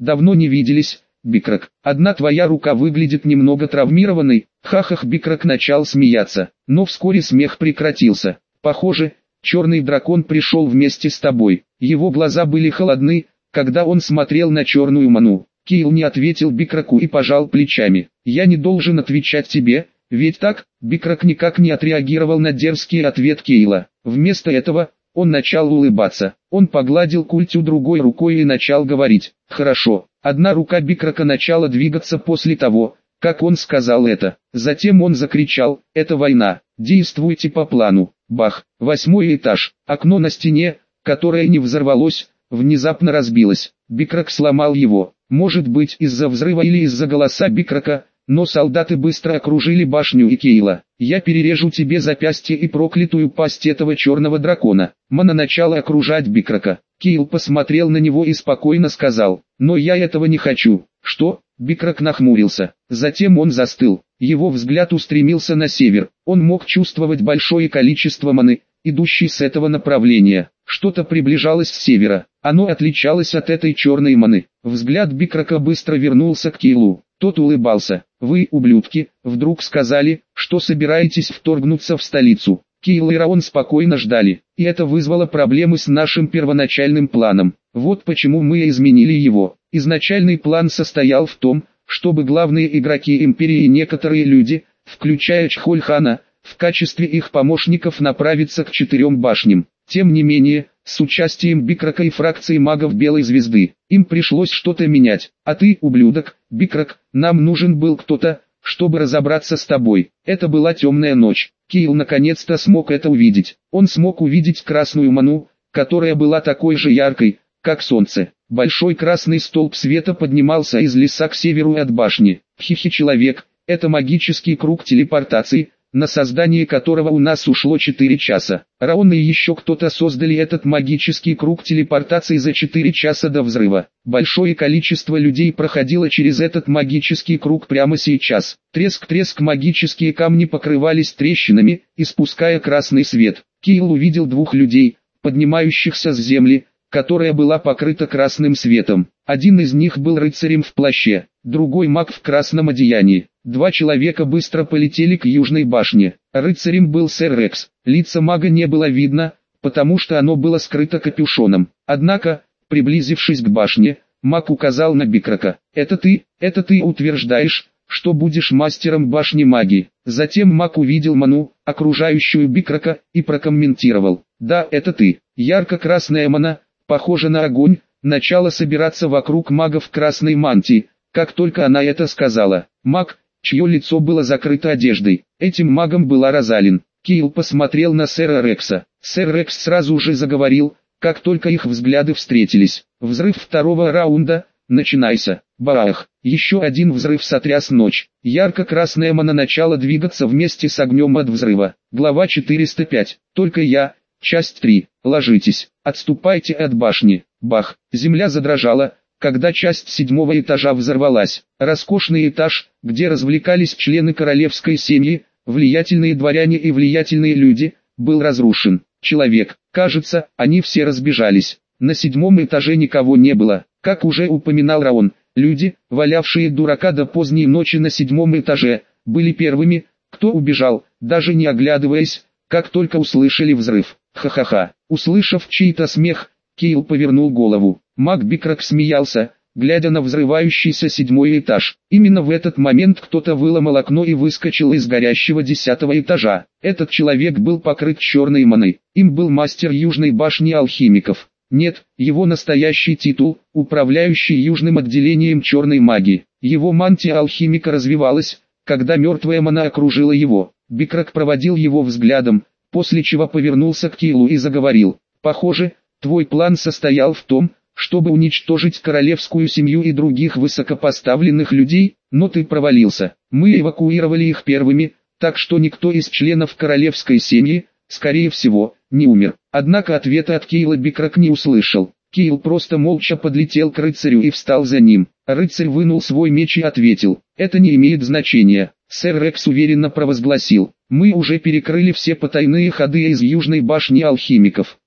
давно не виделись, Бикрак. Одна твоя рука выглядит немного травмированной. Хахах, Бикрак начал смеяться, но вскоре смех прекратился. Похоже, черный дракон пришел вместе с тобой. Его глаза были холодны, когда он смотрел на черную ману. Кейл не ответил Бикраку и пожал плечами. Я не должен отвечать тебе, ведь так? Бикрак никак не отреагировал на дерзкий ответ Кейла. Вместо этого, он начал улыбаться. Он погладил культю другой рукой и начал говорить. Хорошо. Одна рука Бикрака начала двигаться после того, как он сказал это. Затем он закричал: это война, действуйте по плану. Бах, восьмой этаж. Окно на стене, которое не взорвалось, внезапно разбилось. Бикрак сломал его. Может быть, из-за взрыва или из-за голоса Бикрака, но солдаты быстро окружили башню и Кейла. Я перережу тебе запястье и проклятую пасть этого черного дракона. Мана начала окружать Бикрака. Кейл посмотрел на него и спокойно сказал: но я этого не хочу. Что? Бикрак нахмурился. Затем он застыл. Его взгляд устремился на север. Он мог чувствовать большое количество маны, идущей с этого направления. Что-то приближалось с севера. Оно отличалось от этой черной маны. Взгляд Бикрака быстро вернулся к Кейлу. Тот улыбался. Вы, ублюдки, вдруг сказали, что собираетесь вторгнуться в столицу. Кейл и Раон спокойно ждали, и это вызвало проблемы с нашим первоначальным планом. Вот почему мы изменили его. Изначальный план состоял в том, чтобы главные игроки Империи и некоторые люди, включая Чхольхана, в качестве их помощников направиться к четырем башням. Тем не менее, с участием Бикрака и фракции магов Белой Звезды, им пришлось что-то менять. А ты, ублюдок, Бикрак, нам нужен был кто-то, чтобы разобраться с тобой. Это была темная ночь. Кейл наконец-то смог это увидеть. Он смог увидеть красную ману, которая была такой же яркой, как солнце. Большой красный столб света поднимался из леса к северу от башни. Хихи-человек, это магический круг телепортации, на создание которого у нас ушло четыре часа. Раон и еще кто-то создали этот магический круг телепортации за четыре часа до взрыва. Большое количество людей проходило через этот магический круг прямо сейчас. Треск-треск, магические камни покрывались трещинами, испуская красный свет. Кейл увидел двух людей, поднимающихся с земли, которая была покрыта красным светом. Один из них был рыцарем в плаще, другой маг в красном одеянии. Два человека быстро полетели к южной башне. Рыцарем был сэр Рекс. Лица мага не было видно, потому что оно было скрыто капюшоном. Однако, приблизившись к башне, маг указал на Бикрака. «Это ты, это ты утверждаешь, что будешь мастером башни магии». Затем маг увидел ману, окружающую Бикрака, и прокомментировал: «Да, это ты». Ярко-красная мана, похожа на огонь, начала собираться вокруг мага в красной мантии, как только она это сказала. Маг, чье лицо было закрыто одеждой, этим магом была Розалин. Кейл посмотрел на сэра Рекса. Сэр Рекс сразу же заговорил, как только их взгляды встретились. Взрыв второго раунда, начинайся. Баах! Еще один взрыв сотряс ночь. Ярко-красная мана начала двигаться вместе с огнем от взрыва. Глава четыреста пять. Только я. Часть три. Ложитесь. Отступайте от башни. Бах! Земля задрожала, когда часть седьмого этажа взорвалась. Роскошный этаж, где развлекались члены королевской семьи, влиятельные дворяне и влиятельные люди, был разрушен. Человек, кажется, они все разбежались. На седьмом этаже никого не было. Как уже упоминал Раон, люди, валявшие дурака до поздней ночи на седьмом этаже, были первыми, кто убежал, даже не оглядываясь, как только услышали взрыв. Ха-ха-ха. Услышав чей-то смех, Кейл повернул голову. Маг Бикрак смеялся, глядя на взрывающийся седьмой этаж. Именно в этот момент кто-то выломал окно и выскочил из горящего десятого этажа. Этот человек был покрыт черной маной. Им был мастер Южной башни алхимиков. Нет, его настоящий титул – управляющий южным отделением черной магии. Его мантия алхимика развивалась, когда мертвая мана окружила его. Бикрак проводил его взглядом, после чего повернулся к Кейлу и заговорил. «Похоже, твой план состоял в том, чтобы уничтожить королевскую семью и других высокопоставленных людей, но ты провалился. Мы эвакуировали их первыми, так что никто из членов королевской семьи, скорее всего, не умер». Однако ответа от Кейла Бикрак не услышал. Кейл просто молча подлетел к рыцарю и встал за ним. Рыцарь вынул свой меч и ответил: «Это не имеет значения». Сэр Рекс уверенно провозгласил: «Мы уже перекрыли все потайные ходы из Южной башни алхимиков.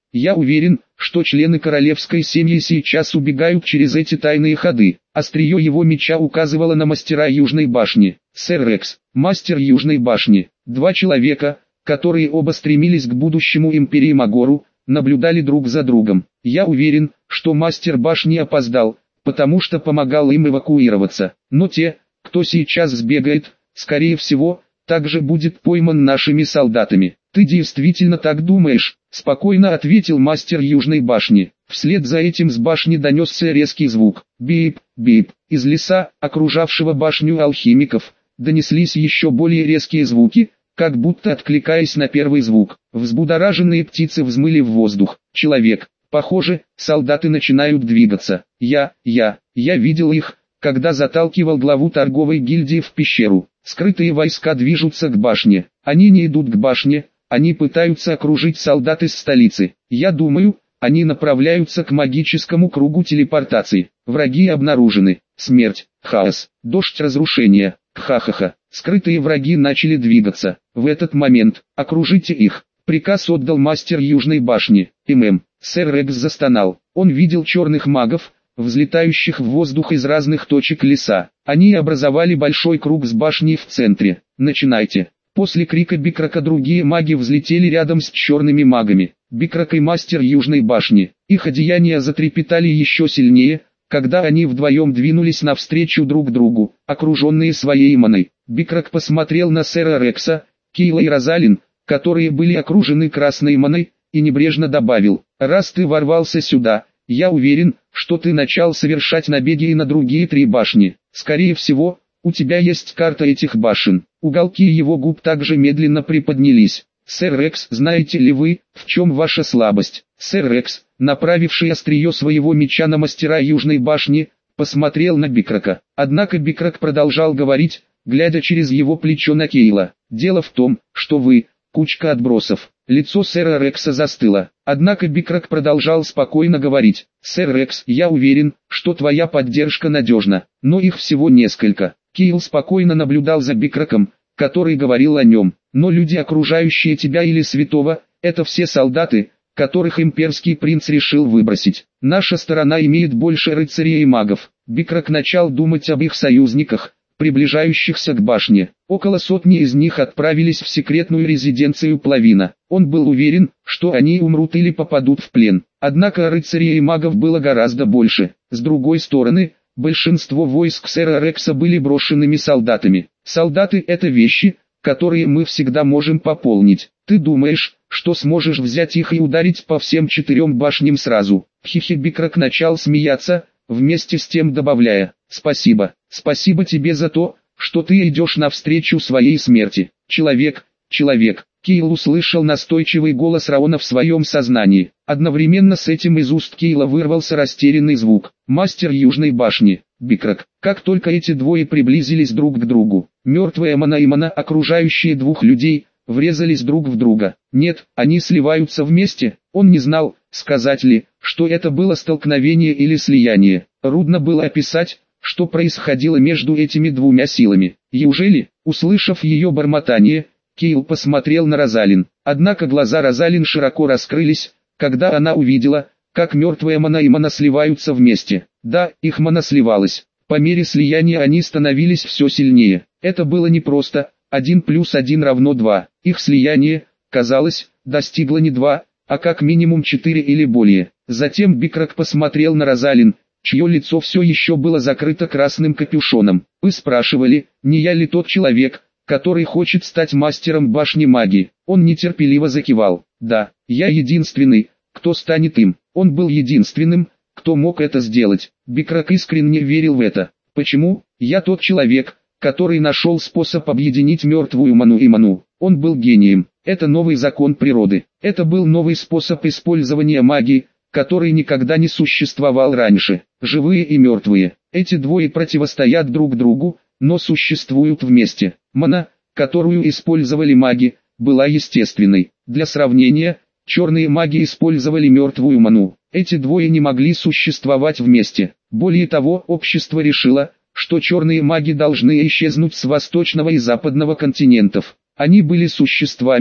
Я уверен, что члены королевской семьи сейчас убегают через эти тайные ходы. Острие его меча указывало на мастера Южной башни. Сэр Рекс, мастер Южной башни. Два человека, которые оба стремились к будущему империи Магору, наблюдали друг за другом. Я уверен, что мастер башни опоздал, потому что помогал им эвакуироваться. Но те, кто сейчас сбегает, скорее всего, также будет пойман нашими солдатами. Ты действительно так думаешь? Спокойно ответил мастер Южной башни. Вслед за этим с башни донесся резкий звук. Бип, бип. Из леса, окружавшего башню алхимиков, донеслись еще более резкие звуки, как будто откликаясь на первый звук. Взбудораженные птицы взмыли в воздух. Человек. Похоже, солдаты начинают двигаться. Я, я, я видел их, когда заталкивал главу торговой гильдии в пещеру. Скрытые войска движутся к башне. Они не идут к башне, они пытаются окружить солдат из столицы. Я думаю, они направляются к магическому кругу телепортации. Враги обнаружены. Смерть, хаос, дождь разрушения. Ха-ха-ха. Скрытые враги начали двигаться. В этот момент, окружите их. Приказ отдал мастер Южной башни. ММ. Сэр Рекс застонал. Он видел черных магов, взлетающих в воздух из разных точек леса. Они образовали большой круг с башней в центре. Начинайте. После крика Бикрока другие маги взлетели рядом с черными магами. Бикрок и мастер Южной башни. Их одеяния затрепетали еще сильнее, когда они вдвоем двинулись навстречу друг другу, окруженные своей маной. Бикрок посмотрел на сэра Рекса, Кейла и Розалин, которые были окружены красной маной, и небрежно добавил: «Раз ты ворвался сюда, я уверен, что ты начал совершать набеги и на другие три башни. Скорее всего, у тебя есть карта этих башен». Уголки его губ также медленно приподнялись. «Сэр Рекс, знаете ли вы, в чем ваша слабость?» Сэр Рекс, направивший острие своего меча на мастера Южной башни, посмотрел на Бикрока. Однако Бикрок продолжал говорить, глядя через его плечо на Кейла. «Дело в том, что вы, кучка отбросов». Лицо сэра Рекса застыло. Однако Бикрок продолжал спокойно говорить: «Сэр Рекс, я уверен, что твоя поддержка надежна, но их всего несколько». Кейл спокойно наблюдал за Бикроком, который говорил о нем. «Но люди, окружающие тебя или святого, это все солдаты, которых имперский принц решил выбросить. Наша сторона имеет больше рыцарей и магов». Бикрок начал думать об их союзниках, приближающихся к башне. Около сотни из них отправились в секретную резиденцию Плавина. Он был уверен, что они умрут или попадут в плен. Однако рыцарей и магов было гораздо больше. С другой стороны, большинство войск сэра Рекса были брошенными солдатами. Солдаты — это вещи, которые мы всегда можем пополнить. Ты думаешь, что сможешь взять их и ударить по всем четырем башням сразу? Хихи. Бикрок начал смеяться, вместе с тем добавляя: «Спасибо, спасибо тебе за то, что ты идешь навстречу своей смерти. Человек, человек». Кейл услышал настойчивый голос Раона в своем сознании. Одновременно с этим из уст Кейла вырвался растерянный звук. «Мастер Южной башни, Бикрок». Как только эти двое приблизились друг к другу, мертвая мана и мана, окружающие двух людей, врезались друг в друга. Нет, они сливаются вместе. Он не знал, сказать ли, что это было столкновение или слияние. Трудно было описать, что происходило между этими двумя силами. Неужели, услышав ее бормотание, Кейл посмотрел на Розалин. Однако глаза Розалин широко раскрылись, когда она увидела, как мертвая мана и мана сливаются вместе. Да, их мана сливалась. По мере слияния они становились все сильнее. Это было не просто один плюс один равно два. Их слияние, казалось, достигло не два, а как минимум четыре или более. Затем Бикрок посмотрел на Розалин, чье лицо все еще было закрыто красным капюшоном. «Вы спрашивали, не я ли тот человек, который хочет стать мастером башни магии?» Он нетерпеливо закивал. «Да, я единственный, кто станет им». Он был единственным, кто мог это сделать. Бикрок искренне верил в это. «Почему? Я тот человек, который нашел способ объединить мертвую ману и ману». Он был гением. Это новый закон природы. Это был новый способ использования магии, который никогда не существовал раньше. Живые и мертвые. Эти двое противостоят друг другу, но существуют вместе. Мана, которую использовали маги, была естественной. Для сравнения, черные маги использовали мертвую ману. Эти двое не могли существовать вместе. Более того, общество решило, что черные маги должны исчезнуть с восточного и западного континентов. Они были существами,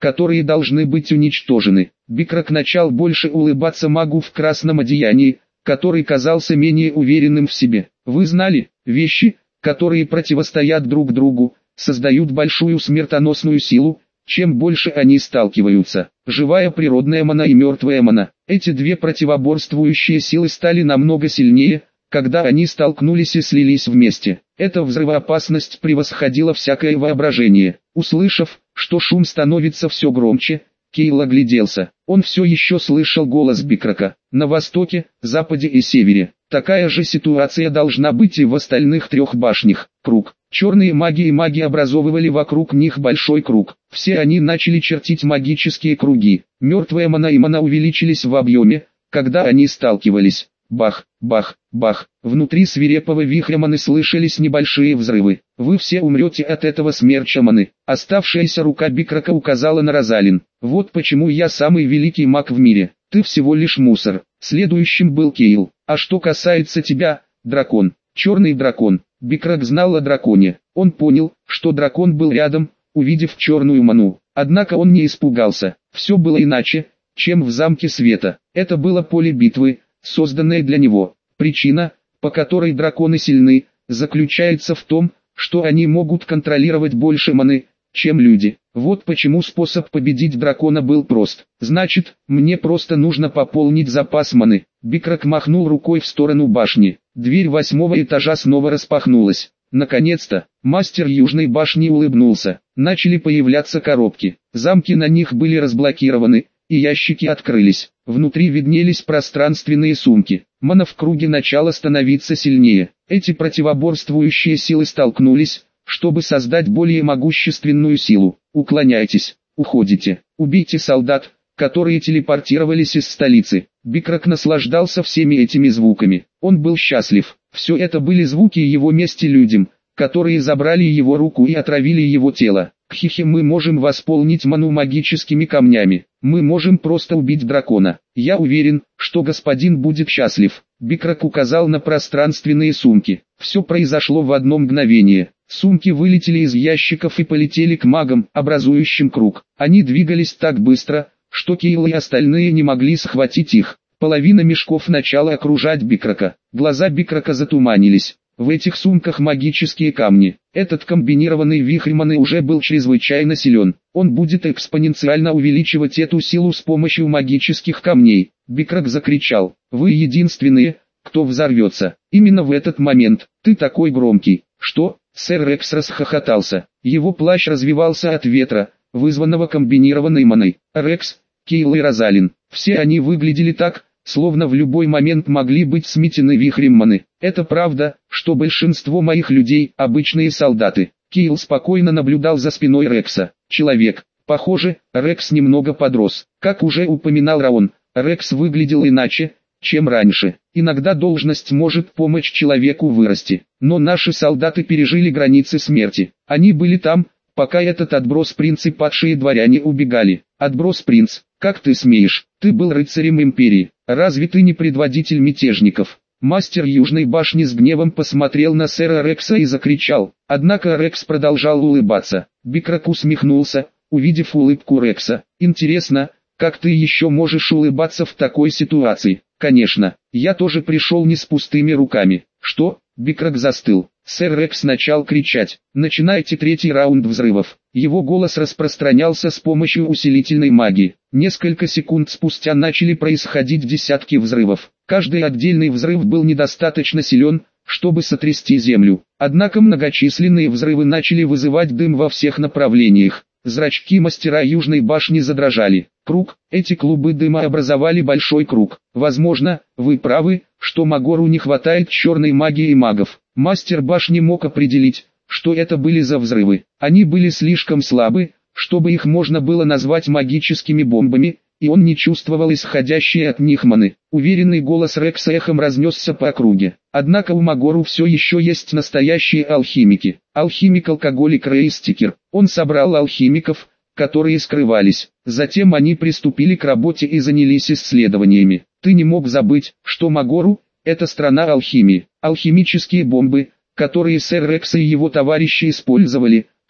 которые должны быть уничтожены. Бикрак начал больше улыбаться магу в красном одеянии, который казался менее уверенным в себе. Вы знали, вещи, которые противостоят друг другу, создают большую смертоносную силу, чем больше они сталкиваются. Живая природная мана и мертвая мана. Эти две противоборствующие силы стали намного сильнее, когда они столкнулись и слились вместе. Эта взрывоопасность превосходила всякое воображение. Услышав, что шум становится все громче, Кейл огляделся. Он все еще слышал голос Бикрака. На востоке, западе и севере. Такая же ситуация должна быть и в остальных трех башнях. Круг. Черные маги и маги образовывали вокруг них большой круг. Все они начали чертить магические круги. Мертвая мана и мана увеличились в объеме, когда они сталкивались. Бах, бах, бах. Внутри свирепого вихря маны слышались небольшие взрывы. Вы все умрете от этого смерча маны. Оставшаяся рука Бикрака указала на Розалин. Вот почему я самый великий маг в мире. Ты всего лишь мусор. Следующим был Кейл. А что касается тебя, дракон, черный дракон. Бикрак знал о драконе. Он понял, что дракон был рядом, увидев черную ману. Однако он не испугался. Все было иначе, чем в замке света. Это было поле битвы, созданное для него. Причина, по которой драконы сильны, заключается в том, что они могут контролировать больше маны, чем люди. Вот почему способ победить дракона был прост. Значит, мне просто нужно пополнить запас маны. Бикрак махнул рукой в сторону башни. Дверь восьмого этажа снова распахнулась. Наконец-то, мастер Южной башни улыбнулся. Начали появляться коробки. Замки на них были разблокированы, и ящики открылись. Внутри виднелись пространственные сумки. Мана в круге начала становиться сильнее. Эти противоборствующие силы столкнулись, чтобы создать более могущественную силу. Уклоняйтесь, уходите, убейте солдат, которые телепортировались из столицы. Бикрак наслаждался всеми этими звуками. Он был счастлив. Все это были звуки его мести людям, которые забрали его руку и отравили его тело. Кхихи, мы можем восполнить ману магическими камнями. Мы можем просто убить дракона. Я уверен, что господин будет счастлив. Бикрак указал на пространственные сумки. Все произошло в одно мгновение. Сумки вылетели из ящиков и полетели к магам, образующим круг. Они двигались так быстро, что Кейл и остальные не могли схватить их. Половина мешков начала окружать Бикрака. Глаза Бикрака затуманились. В этих сумках магические камни. Этот комбинированный вихрь маны уже был чрезвычайно силен. Он будет экспоненциально увеличивать эту силу с помощью магических камней. Бикрак закричал: «Вы единственные, кто взорвется». Именно в этот момент: «Ты такой громкий». «Что?» Сэр Рекс расхохотался. Его плащ развивался от ветра, вызванного комбинированной маной. Рекс, Кейл и Розалин. Все они выглядели так, словно в любой момент могли быть сметены вихрем маны. Это правда, что большинство моих людей – обычные солдаты. Кейл спокойно наблюдал за спиной Рекса. Человек. Похоже, Рекс немного подрос. Как уже упоминал Раон, Рекс выглядел иначе, чем раньше. Иногда должность может помочь человеку вырасти. Но наши солдаты пережили границы смерти. Они были там, пока этот отброс-принц и падшие дворяне убегали. Отброс-принц, как ты смеешь? Ты был рыцарем империи. Разве ты не предводитель мятежников? Мастер Южной башни с гневом посмотрел на сэра Рекса и закричал. Однако Рекс продолжал улыбаться. Бикрак усмехнулся, увидев улыбку Рекса. Интересно, как ты еще можешь улыбаться в такой ситуации? Конечно, я тоже пришел не с пустыми руками. Что? Бикрак застыл. Сэр Рекс начал кричать. Начинайте третий раунд взрывов. Его голос распространялся с помощью усилительной магии. Несколько секунд спустя начали происходить десятки взрывов. Каждый отдельный взрыв был недостаточно силен, чтобы сотрясти землю. Однако многочисленные взрывы начали вызывать дым во всех направлениях. Зрачки мастера Южной башни задрожали. Круг, эти клубы дыма образовали большой круг. Возможно, вы правы, что Магору не хватает черной магии и магов. Мастер башни мог определить, что это были за взрывы. Они были слишком слабы, чтобы их можно было назвать магическими бомбами, и он не чувствовал исходящей от них маны. Уверенный голос Рекса эхом разнесся по округе. Однако у Магору все еще есть настоящие алхимики. Алхимик-алкоголик Рэй Стикер. Он собрал алхимиков, которые скрывались. Затем они приступили к работе и занялись исследованиями. Ты не мог забыть, что Магору – это страна алхимии. Алхимические бомбы, которые сэр Рекс и его товарищи использовали,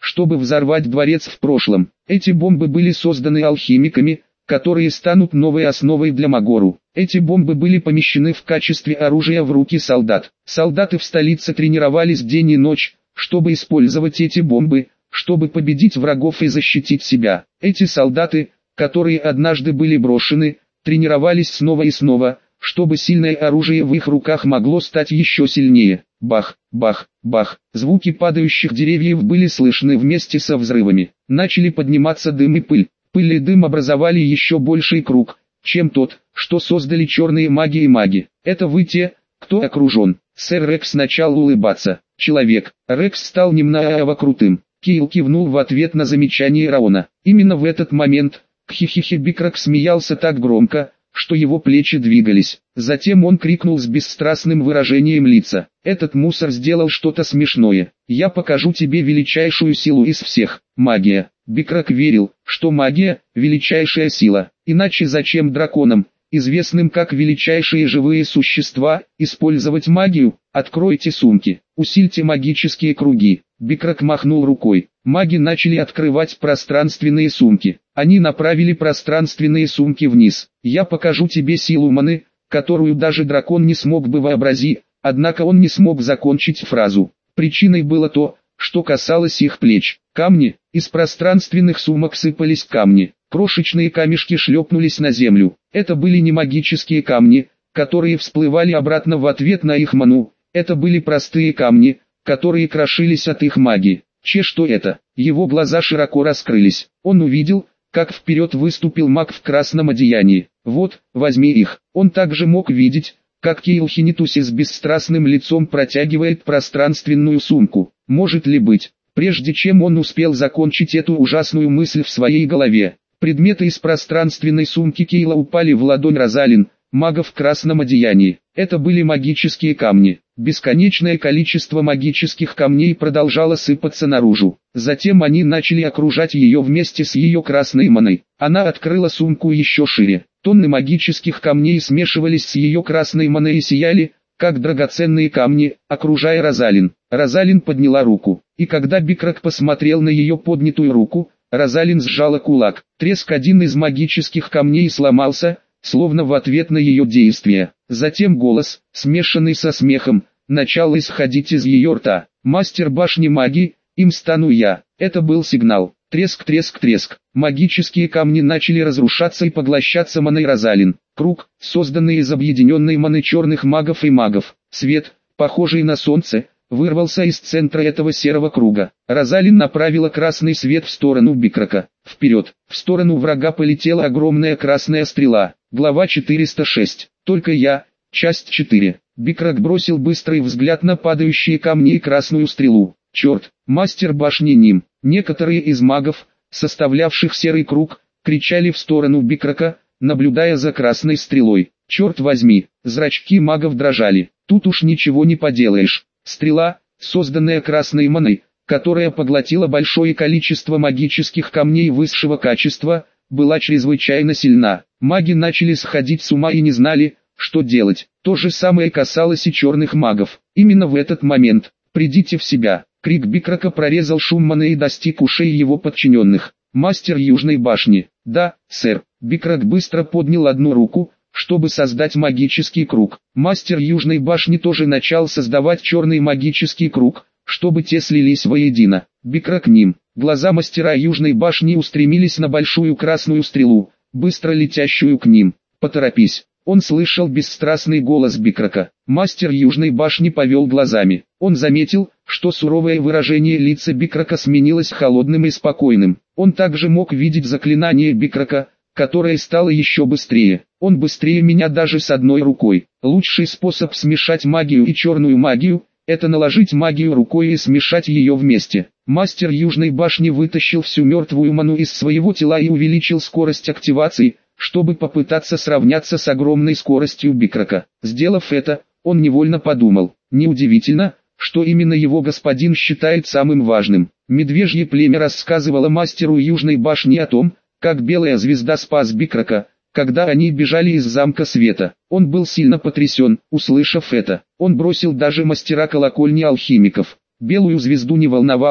чтобы взорвать дворец в прошлом. Эти бомбы были созданы алхимиками, которые станут новой основой для Магору. Эти бомбы были помещены в качестве оружия в руки солдат. Солдаты в столице тренировались день и ночь, чтобы использовать эти бомбы, чтобы победить врагов и защитить себя. Эти солдаты, которые однажды были брошены, тренировались снова и снова, чтобы сильное оружие в их руках могло стать еще сильнее. Бах, бах, бах. Звуки падающих деревьев были слышны вместе со взрывами. Начали подниматься дым и пыль. Пыль и дым образовали еще больший круг, чем тот, что создали черные маги и маги. Это вы те, кто окружен. Сэр Рекс начал улыбаться. Человек. Рекс стал немного крутым. Кейл кивнул в ответ на замечание Раона. Именно в этот момент Кхихихи Бикрак смеялся так громко, что его плечи двигались. Затем он крикнул с бесстрастным выражением лица: «Этот мусор сделал что-то смешное. Я покажу тебе величайшую силу из всех. Магия». Бикрак верил, что магия – величайшая сила. Иначе зачем драконам, известным как величайшие живые существа, использовать магию? Откройте сумки, усильте магические круги. Бикрак махнул рукой. Маги начали открывать пространственные сумки. Они направили пространственные сумки вниз. Я покажу тебе силу маны, которую даже дракон не смог бы вообразить. Однако он не смог закончить фразу. Причиной было то, что касалось их плеч. Камни, из пространственных сумок сыпались камни. Крошечные камешки шлепнулись на землю. Это были не магические камни, которые всплывали обратно в ответ на их ману. Это были простые камни, которые крошились от их магии. Че, что это? Его глаза широко раскрылись. Он увидел, как вперед выступил маг в красном одеянии. Вот, возьми их. Он также мог видеть, как Кейл Хинитуси с бесстрастным лицом протягивает пространственную сумку. Может ли быть? Прежде чем он успел закончить эту ужасную мысль в своей голове, предметы из пространственной сумки Кейла упали в ладонь Розалин, мага в красном одеянии. Это были магические камни. Бесконечное количество магических камней продолжало сыпаться наружу. Затем они начали окружать ее вместе с ее красной маной. Она открыла сумку еще шире. Тонны магических камней смешивались с ее красной маной и сияли, как драгоценные камни, окружая Розалин. Розалин подняла руку, и когда Бикрак посмотрел на ее поднятую руку, Розалин сжала кулак. Треск один из магических камней сломался, словно в ответ на ее действия. Затем голос, смешанный со смехом, начал исходить из ее рта. «Мастер башни магии, им стану я». Это был сигнал. Треск, треск, треск. Магические камни начали разрушаться и поглощаться маной Розалин. Круг, созданный из объединенной маны черных магов и магов. Свет, похожий на солнце, вырвался из центра этого серого круга. Розалин направила красный свет в сторону Бикрака. Вперед, в сторону врага полетела огромная красная стрела. Глава четыреста шесть. Только я. Часть четыре. Бикрак бросил быстрый взгляд на падающие камни и красную стрелу. Черт, мастер башни Ним. Некоторые из магов, составлявших серый круг, кричали в сторону Бикрака, наблюдая за красной стрелой. Черт возьми, зрачки магов дрожали. Тут уж ничего не поделаешь. Стрела, созданная красной маной, которая поглотила большое количество магических камней высшего качества, была чрезвычайно сильна. Маги начали сходить с ума и не знали, что делать. То же самое касалось и черных магов. Именно в этот момент «Придите в себя!» Крик Бикрака прорезал шум маны и достиг ушей его подчиненных. «Мастер Южной башни!» «Да, сэр!» Бикрак быстро поднял одну руку, чтобы создать магический круг. Мастер Южной башни тоже начал создавать черный магический круг, чтобы те слились воедино. Бикрак Ним. Глаза мастера Южной башни устремились на большую красную стрелу, быстро летящую к ним. «Поторопись!» Он слышал бесстрастный голос Бикрака. Мастер Южной башни повел глазами. Он заметил, что суровое выражение лица Бикрака сменилось холодным и спокойным. Он также мог видеть заклинание Бикрака, которое стало еще быстрее. Он быстрее меня даже с одной рукой. Лучший способ смешать магию и черную магию – это наложить магию рукой и смешать ее вместе. Мастер Южной башни вытащил всю мертвую ману из своего тела и увеличил скорость активации, чтобы попытаться сравняться с огромной скоростью Бикрака. Сделав это, он невольно подумал, неудивительно, что именно его господин считает самым важным. Медвежье племя рассказывало мастеру Южной башни о том, как Белая звезда спас Бикрака, когда они бежали из замка света. Он был сильно потрясен, услышав это. Он бросил даже мастера колокольни алхимиков. Белую звезду не волновало,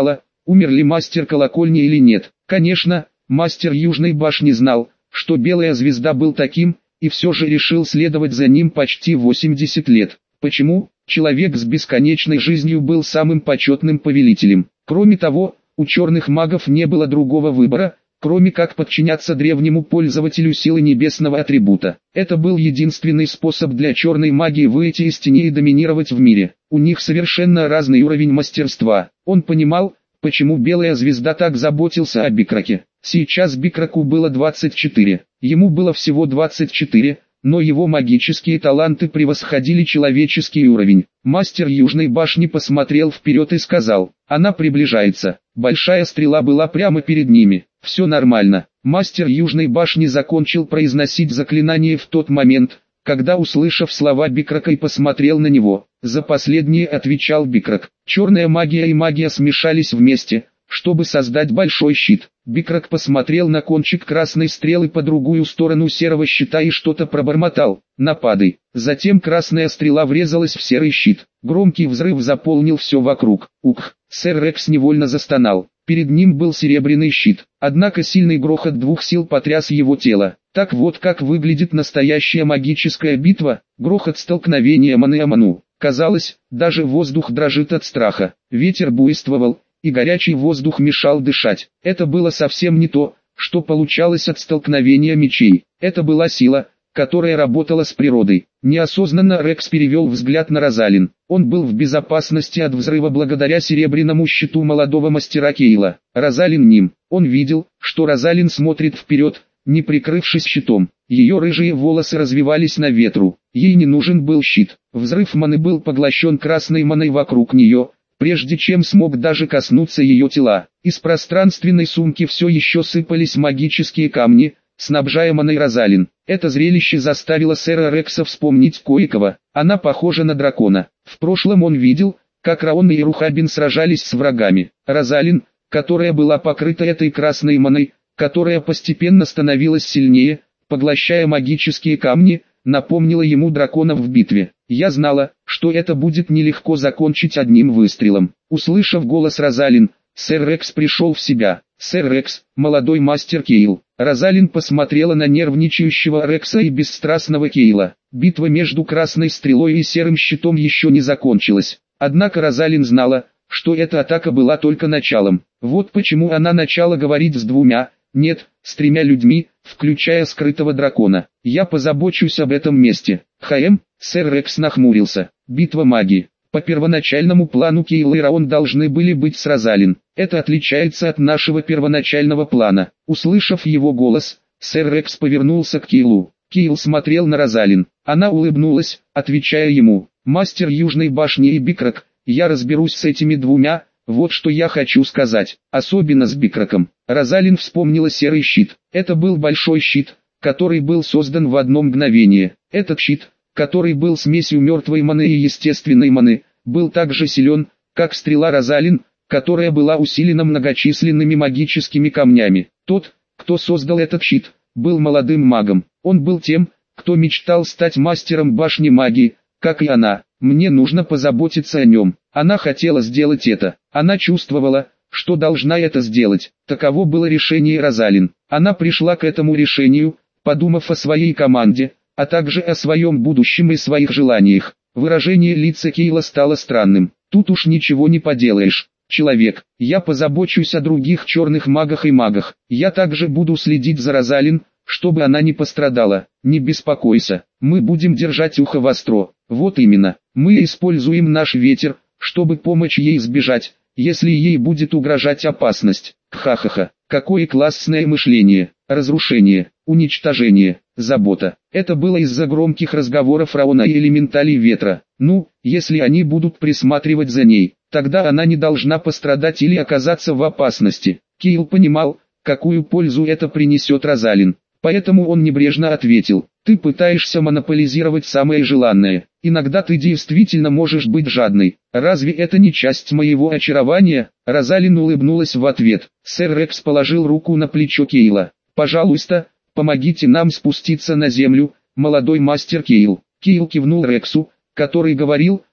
умер ли мастер колокольни или нет. Конечно, мастер Южной башни знал, что Белая звезда был таким, и все же решил следовать за ним почти восемьдесят лет. Почему? Человек с бесконечной жизнью был самым почетным повелителем. Кроме того, у черных магов не было другого выбора, кроме как подчиняться древнему пользователю силы небесного атрибута. Это был единственный способ для черной магии выйти из тени и доминировать в мире. У них совершенно разный уровень мастерства. Он понимал, почему Белая звезда так заботился о Бикраке. Сейчас Бикраку было двадцать четыре, ему было всего двадцать четыре, но его магические таланты превосходили человеческий уровень. Мастер Южной башни посмотрел вперед и сказал: «Она приближается». Большая стрела была прямо перед ними. «Все нормально». Мастер Южной башни закончил произносить заклинание в тот момент, когда, услышав слова Бикрака, и посмотрел на него. За последнее отвечал Бикрак. Черная магия и магия смешались вместе, чтобы создать большой щит. Бикрак посмотрел на кончик красной стрелы по другую сторону серого щита и что-то пробормотал: «Нападай». Затем красная стрела врезалась в серый щит. Громкий взрыв заполнил все вокруг. Ух! Сэр Рекс невольно застонал. Перед ним был серебряный щит, однако сильный грохот двух сил потряс его тело. Так вот как выглядит настоящая магическая битва, грохот столкновения маны о ману. Казалось, даже воздух дрожит от страха. Ветер буйствовал, и горячий воздух мешал дышать. Это было совсем не то, что получалось от столкновения мечей. Это была сила, которая работала с природой. Неосознанно Рекс перевел взгляд на Розалин. Он был в безопасности от взрыва благодаря серебряному щиту молодого мастера Кейла. Розалин ним. Он видел, что Розалин смотрит вперед, не прикрывшись щитом. Ее рыжие волосы развивались на ветру. Ей не нужен был щит. Взрыв маны был поглощен красной маной вокруг нее, прежде чем смог даже коснуться ее тела. Из пространственной сумки все еще сыпались магические камни, снабжая маной Розалин. Это зрелище заставило сэра Рекса вспомнить кое-кого. Она похожа на дракона. В прошлом он видел, как Раон и Рухабин сражались с врагами. Розалин, которая была покрыта этой красной маной, которая постепенно становилась сильнее, поглощая магические камни, напомнила ему драконов в битве. Я знала, что это будет нелегко закончить одним выстрелом. Услышав голос Розалин, сэр Рекс пришел в себя. «Сэр Рекс, молодой мастер Кейл». Розалин посмотрела на нервничающего Рекса и бесстрастного Кейла. Битва между красной стрелой и серым щитом еще не закончилась. Однако Розалин знала, что эта атака была только началом. Вот почему она начала говорить с двумя, нет, с тремя людьми, включая скрытого дракона. «Я позабочусь об этом месте». «Хэм», сэр Рекс нахмурился. «Битва магии». По первоначальному плану Кейл и Раон должны были быть с Розалин. Это отличается от нашего первоначального плана. Услышав его голос, сэр Рекс повернулся к Кейлу. Кейл смотрел на Розалин. Она улыбнулась, отвечая ему: «Мастер Южной башни и Бикрак, я разберусь с этими двумя, вот что я хочу сказать, особенно с Бикраком». Розалин вспомнила серый щит. Это был большой щит, который был создан в одно мгновение. Этот щит, который был смесью мертвой маны и естественной маны, был так же силен, как стрела Розалин, которая была усилена многочисленными магическими камнями. Тот, кто создал этот щит, был молодым магом. Он был тем, кто мечтал стать мастером башни магии, как и она. Мне нужно позаботиться о нем. Она хотела сделать это. Она чувствовала, что должна это сделать. Таково было решение Розалин. Она пришла к этому решению, подумав о своей команде, а также о своем будущем и своих желаниях. Выражение лица Кейла стало странным. Тут уж ничего не поделаешь. Человек, я позабочусь о других черных магах и магах. Я также буду следить за Розалин, чтобы она не пострадала. Не беспокойся, мы будем держать ухо востро. Вот именно, мы используем наш ветер, чтобы помочь ей сбежать, если ей будет угрожать опасность. Ха-ха-ха, какое классное мышление, разрушение, уничтожение, забота. Это было из-за громких разговоров Раона и элементалей ветра. Ну, если они будут присматривать за ней, тогда она не должна пострадать или оказаться в опасности. Кейл понимал, какую пользу это принесет Розалин. Поэтому он небрежно ответил: «Ты пытаешься монополизировать самое желанное. Иногда ты действительно можешь быть жадной. Разве это не часть моего очарования?» Розалин улыбнулась в ответ. Сэр Рекс положил руку на плечо Кейла. «Пожалуйста, помогите нам спуститься на землю, молодой мастер Кейл». Кейл кивнул Рексу, который говорил,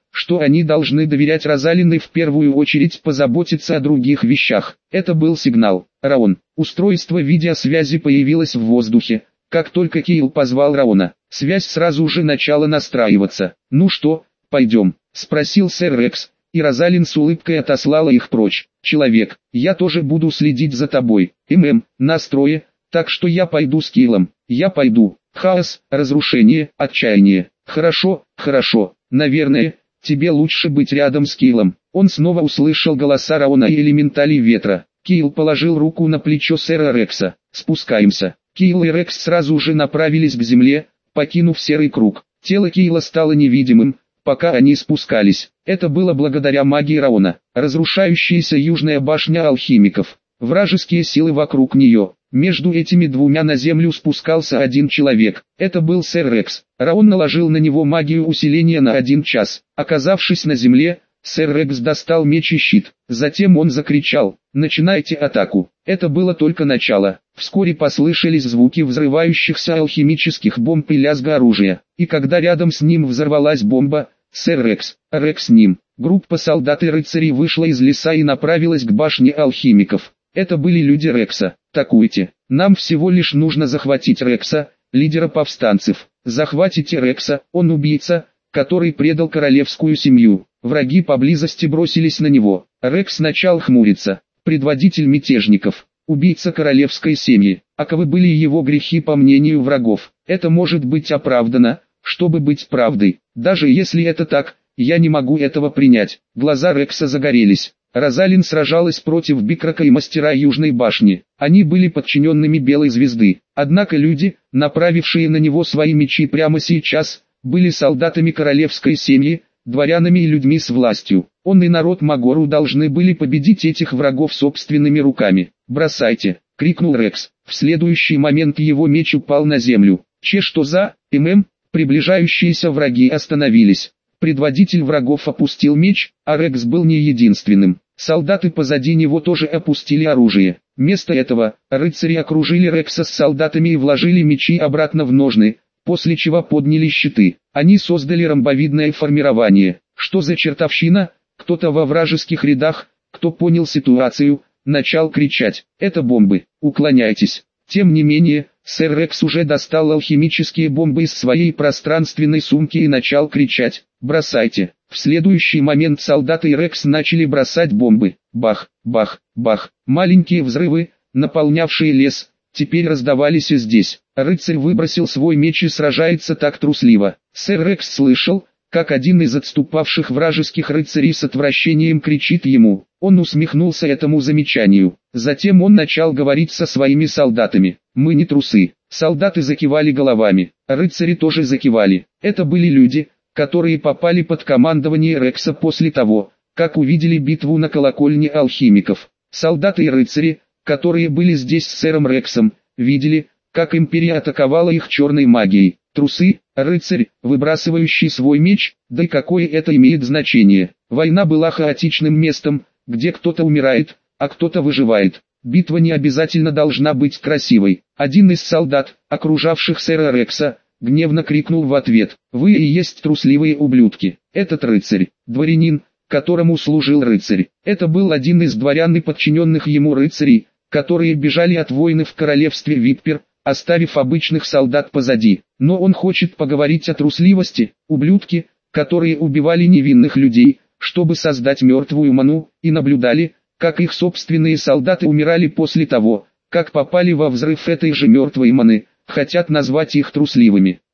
что они должны доверять Розалиной в первую очередь позаботиться о других вещах. Это был сигнал. Раон. Устройство видеосвязи появилось в воздухе. Как только Кейл позвал Раона, связь сразу же начала настраиваться. «Ну что, пойдем?» – спросил сэр Рекс, и Розалин с улыбкой отослала их прочь. «Человек, я тоже буду следить за тобой. ММ, настрое, так что я пойду с Кейлом. Я пойду. Хаос, разрушение, отчаяние. Хорошо, хорошо. Наверное, тебе лучше быть рядом с Кейлом». Он снова услышал голоса Раона и элементалей ветра. Кейл положил руку на плечо сэра Рекса. «Спускаемся». Кейл и Рекс сразу же направились к земле, покинув серый круг. Тело Кейла стало невидимым, пока они спускались. Это было благодаря магии Раона. Разрушающаяся южная башня алхимиков. Вражеские силы вокруг нее. Между этими двумя на землю спускался один человек. Это был сэр Рекс. Раон наложил на него магию усиления на один час. Оказавшись на земле, сэр Рекс достал меч и щит. Затем он закричал: «Начинайте атаку». Это было только начало. Вскоре послышались звуки взрывающихся алхимических бомб и лязга оружия. И когда рядом с ним взорвалась бомба, сэр Рекс, Рекс с ним, группа солдат и рыцарей вышла из леса и направилась к башне алхимиков. Это были люди Рекса. «Атакуйте. Нам всего лишь нужно захватить Рекса, лидера повстанцев. Захватите Рекса, он убийца, который предал королевскую семью». Враги поблизости бросились на него. Рекс начал хмуриться. Предводитель мятежников, убийца королевской семьи. Аковы были его грехи по мнению врагов. Это может быть оправдано, чтобы быть правдой. Даже если это так, я не могу этого принять. Глаза Рекса загорелись. Розалин сражалась против Бикрока и Мастера Южной башни. Они были подчиненными Белой звезды. Однако люди, направившие на него свои мечи прямо сейчас, были солдатами королевской семьи, дворянами и людьми с властью. Он и народ Магору должны были победить этих врагов собственными руками. «Бросайте!» — крикнул Рекс. В следующий момент его меч упал на землю. «Че что за, ММ?» Приближающиеся враги остановились. Предводитель врагов опустил меч, а Рекс был не единственным. Солдаты позади него тоже опустили оружие. Вместо этого, рыцари окружили Рекса с солдатами и вложили мечи обратно в ножны, после чего подняли щиты. Они создали ромбовидное формирование. Что за чертовщина? Кто-то во вражеских рядах, кто понял ситуацию, начал кричать: «Это бомбы, уклоняйтесь!» Тем не менее, сэр Рекс уже достал алхимические бомбы из своей пространственной сумки и начал кричать: «Бросайте!» В следующий момент солдаты и Рекс начали бросать бомбы. Бах, бах, бах. Маленькие взрывы, наполнявшие лес, теперь раздавались и здесь. Рыцарь выбросил свой меч и сражается так трусливо. Сэр Рекс слышал, как один из отступавших вражеских рыцарей с отвращением кричит ему. Он усмехнулся этому замечанию. Затем он начал говорить со своими солдатами. «Мы не трусы». Солдаты закивали головами. Рыцари тоже закивали. Это были люди, которые попали под командование Рекса после того, как увидели битву на колокольне алхимиков. Солдаты и рыцари, которые были здесь с сэром Рексом, видели, как империя атаковала их черной магией. Трусы, рыцарь, выбрасывающий свой меч, да и какое это имеет значение. Война была хаотичным местом, где кто-то умирает, а кто-то выживает. Битва не обязательно должна быть красивой. Один из солдат, окружавших сэра Рекса, гневно крикнул в ответ: «Вы и есть трусливые ублюдки». Этот рыцарь, дворянин, которому служил рыцарь. Это был один из дворян и подчиненных ему рыцарей, которые бежали от войны в королевстве Виппер, оставив обычных солдат позади. Но он хочет поговорить о трусливости, ублюдки, которые убивали невинных людей, чтобы создать мертвую ману, и наблюдали, как их собственные солдаты умирали после того, как попали во взрыв этой же мертвой маны, хотят назвать их трусливыми.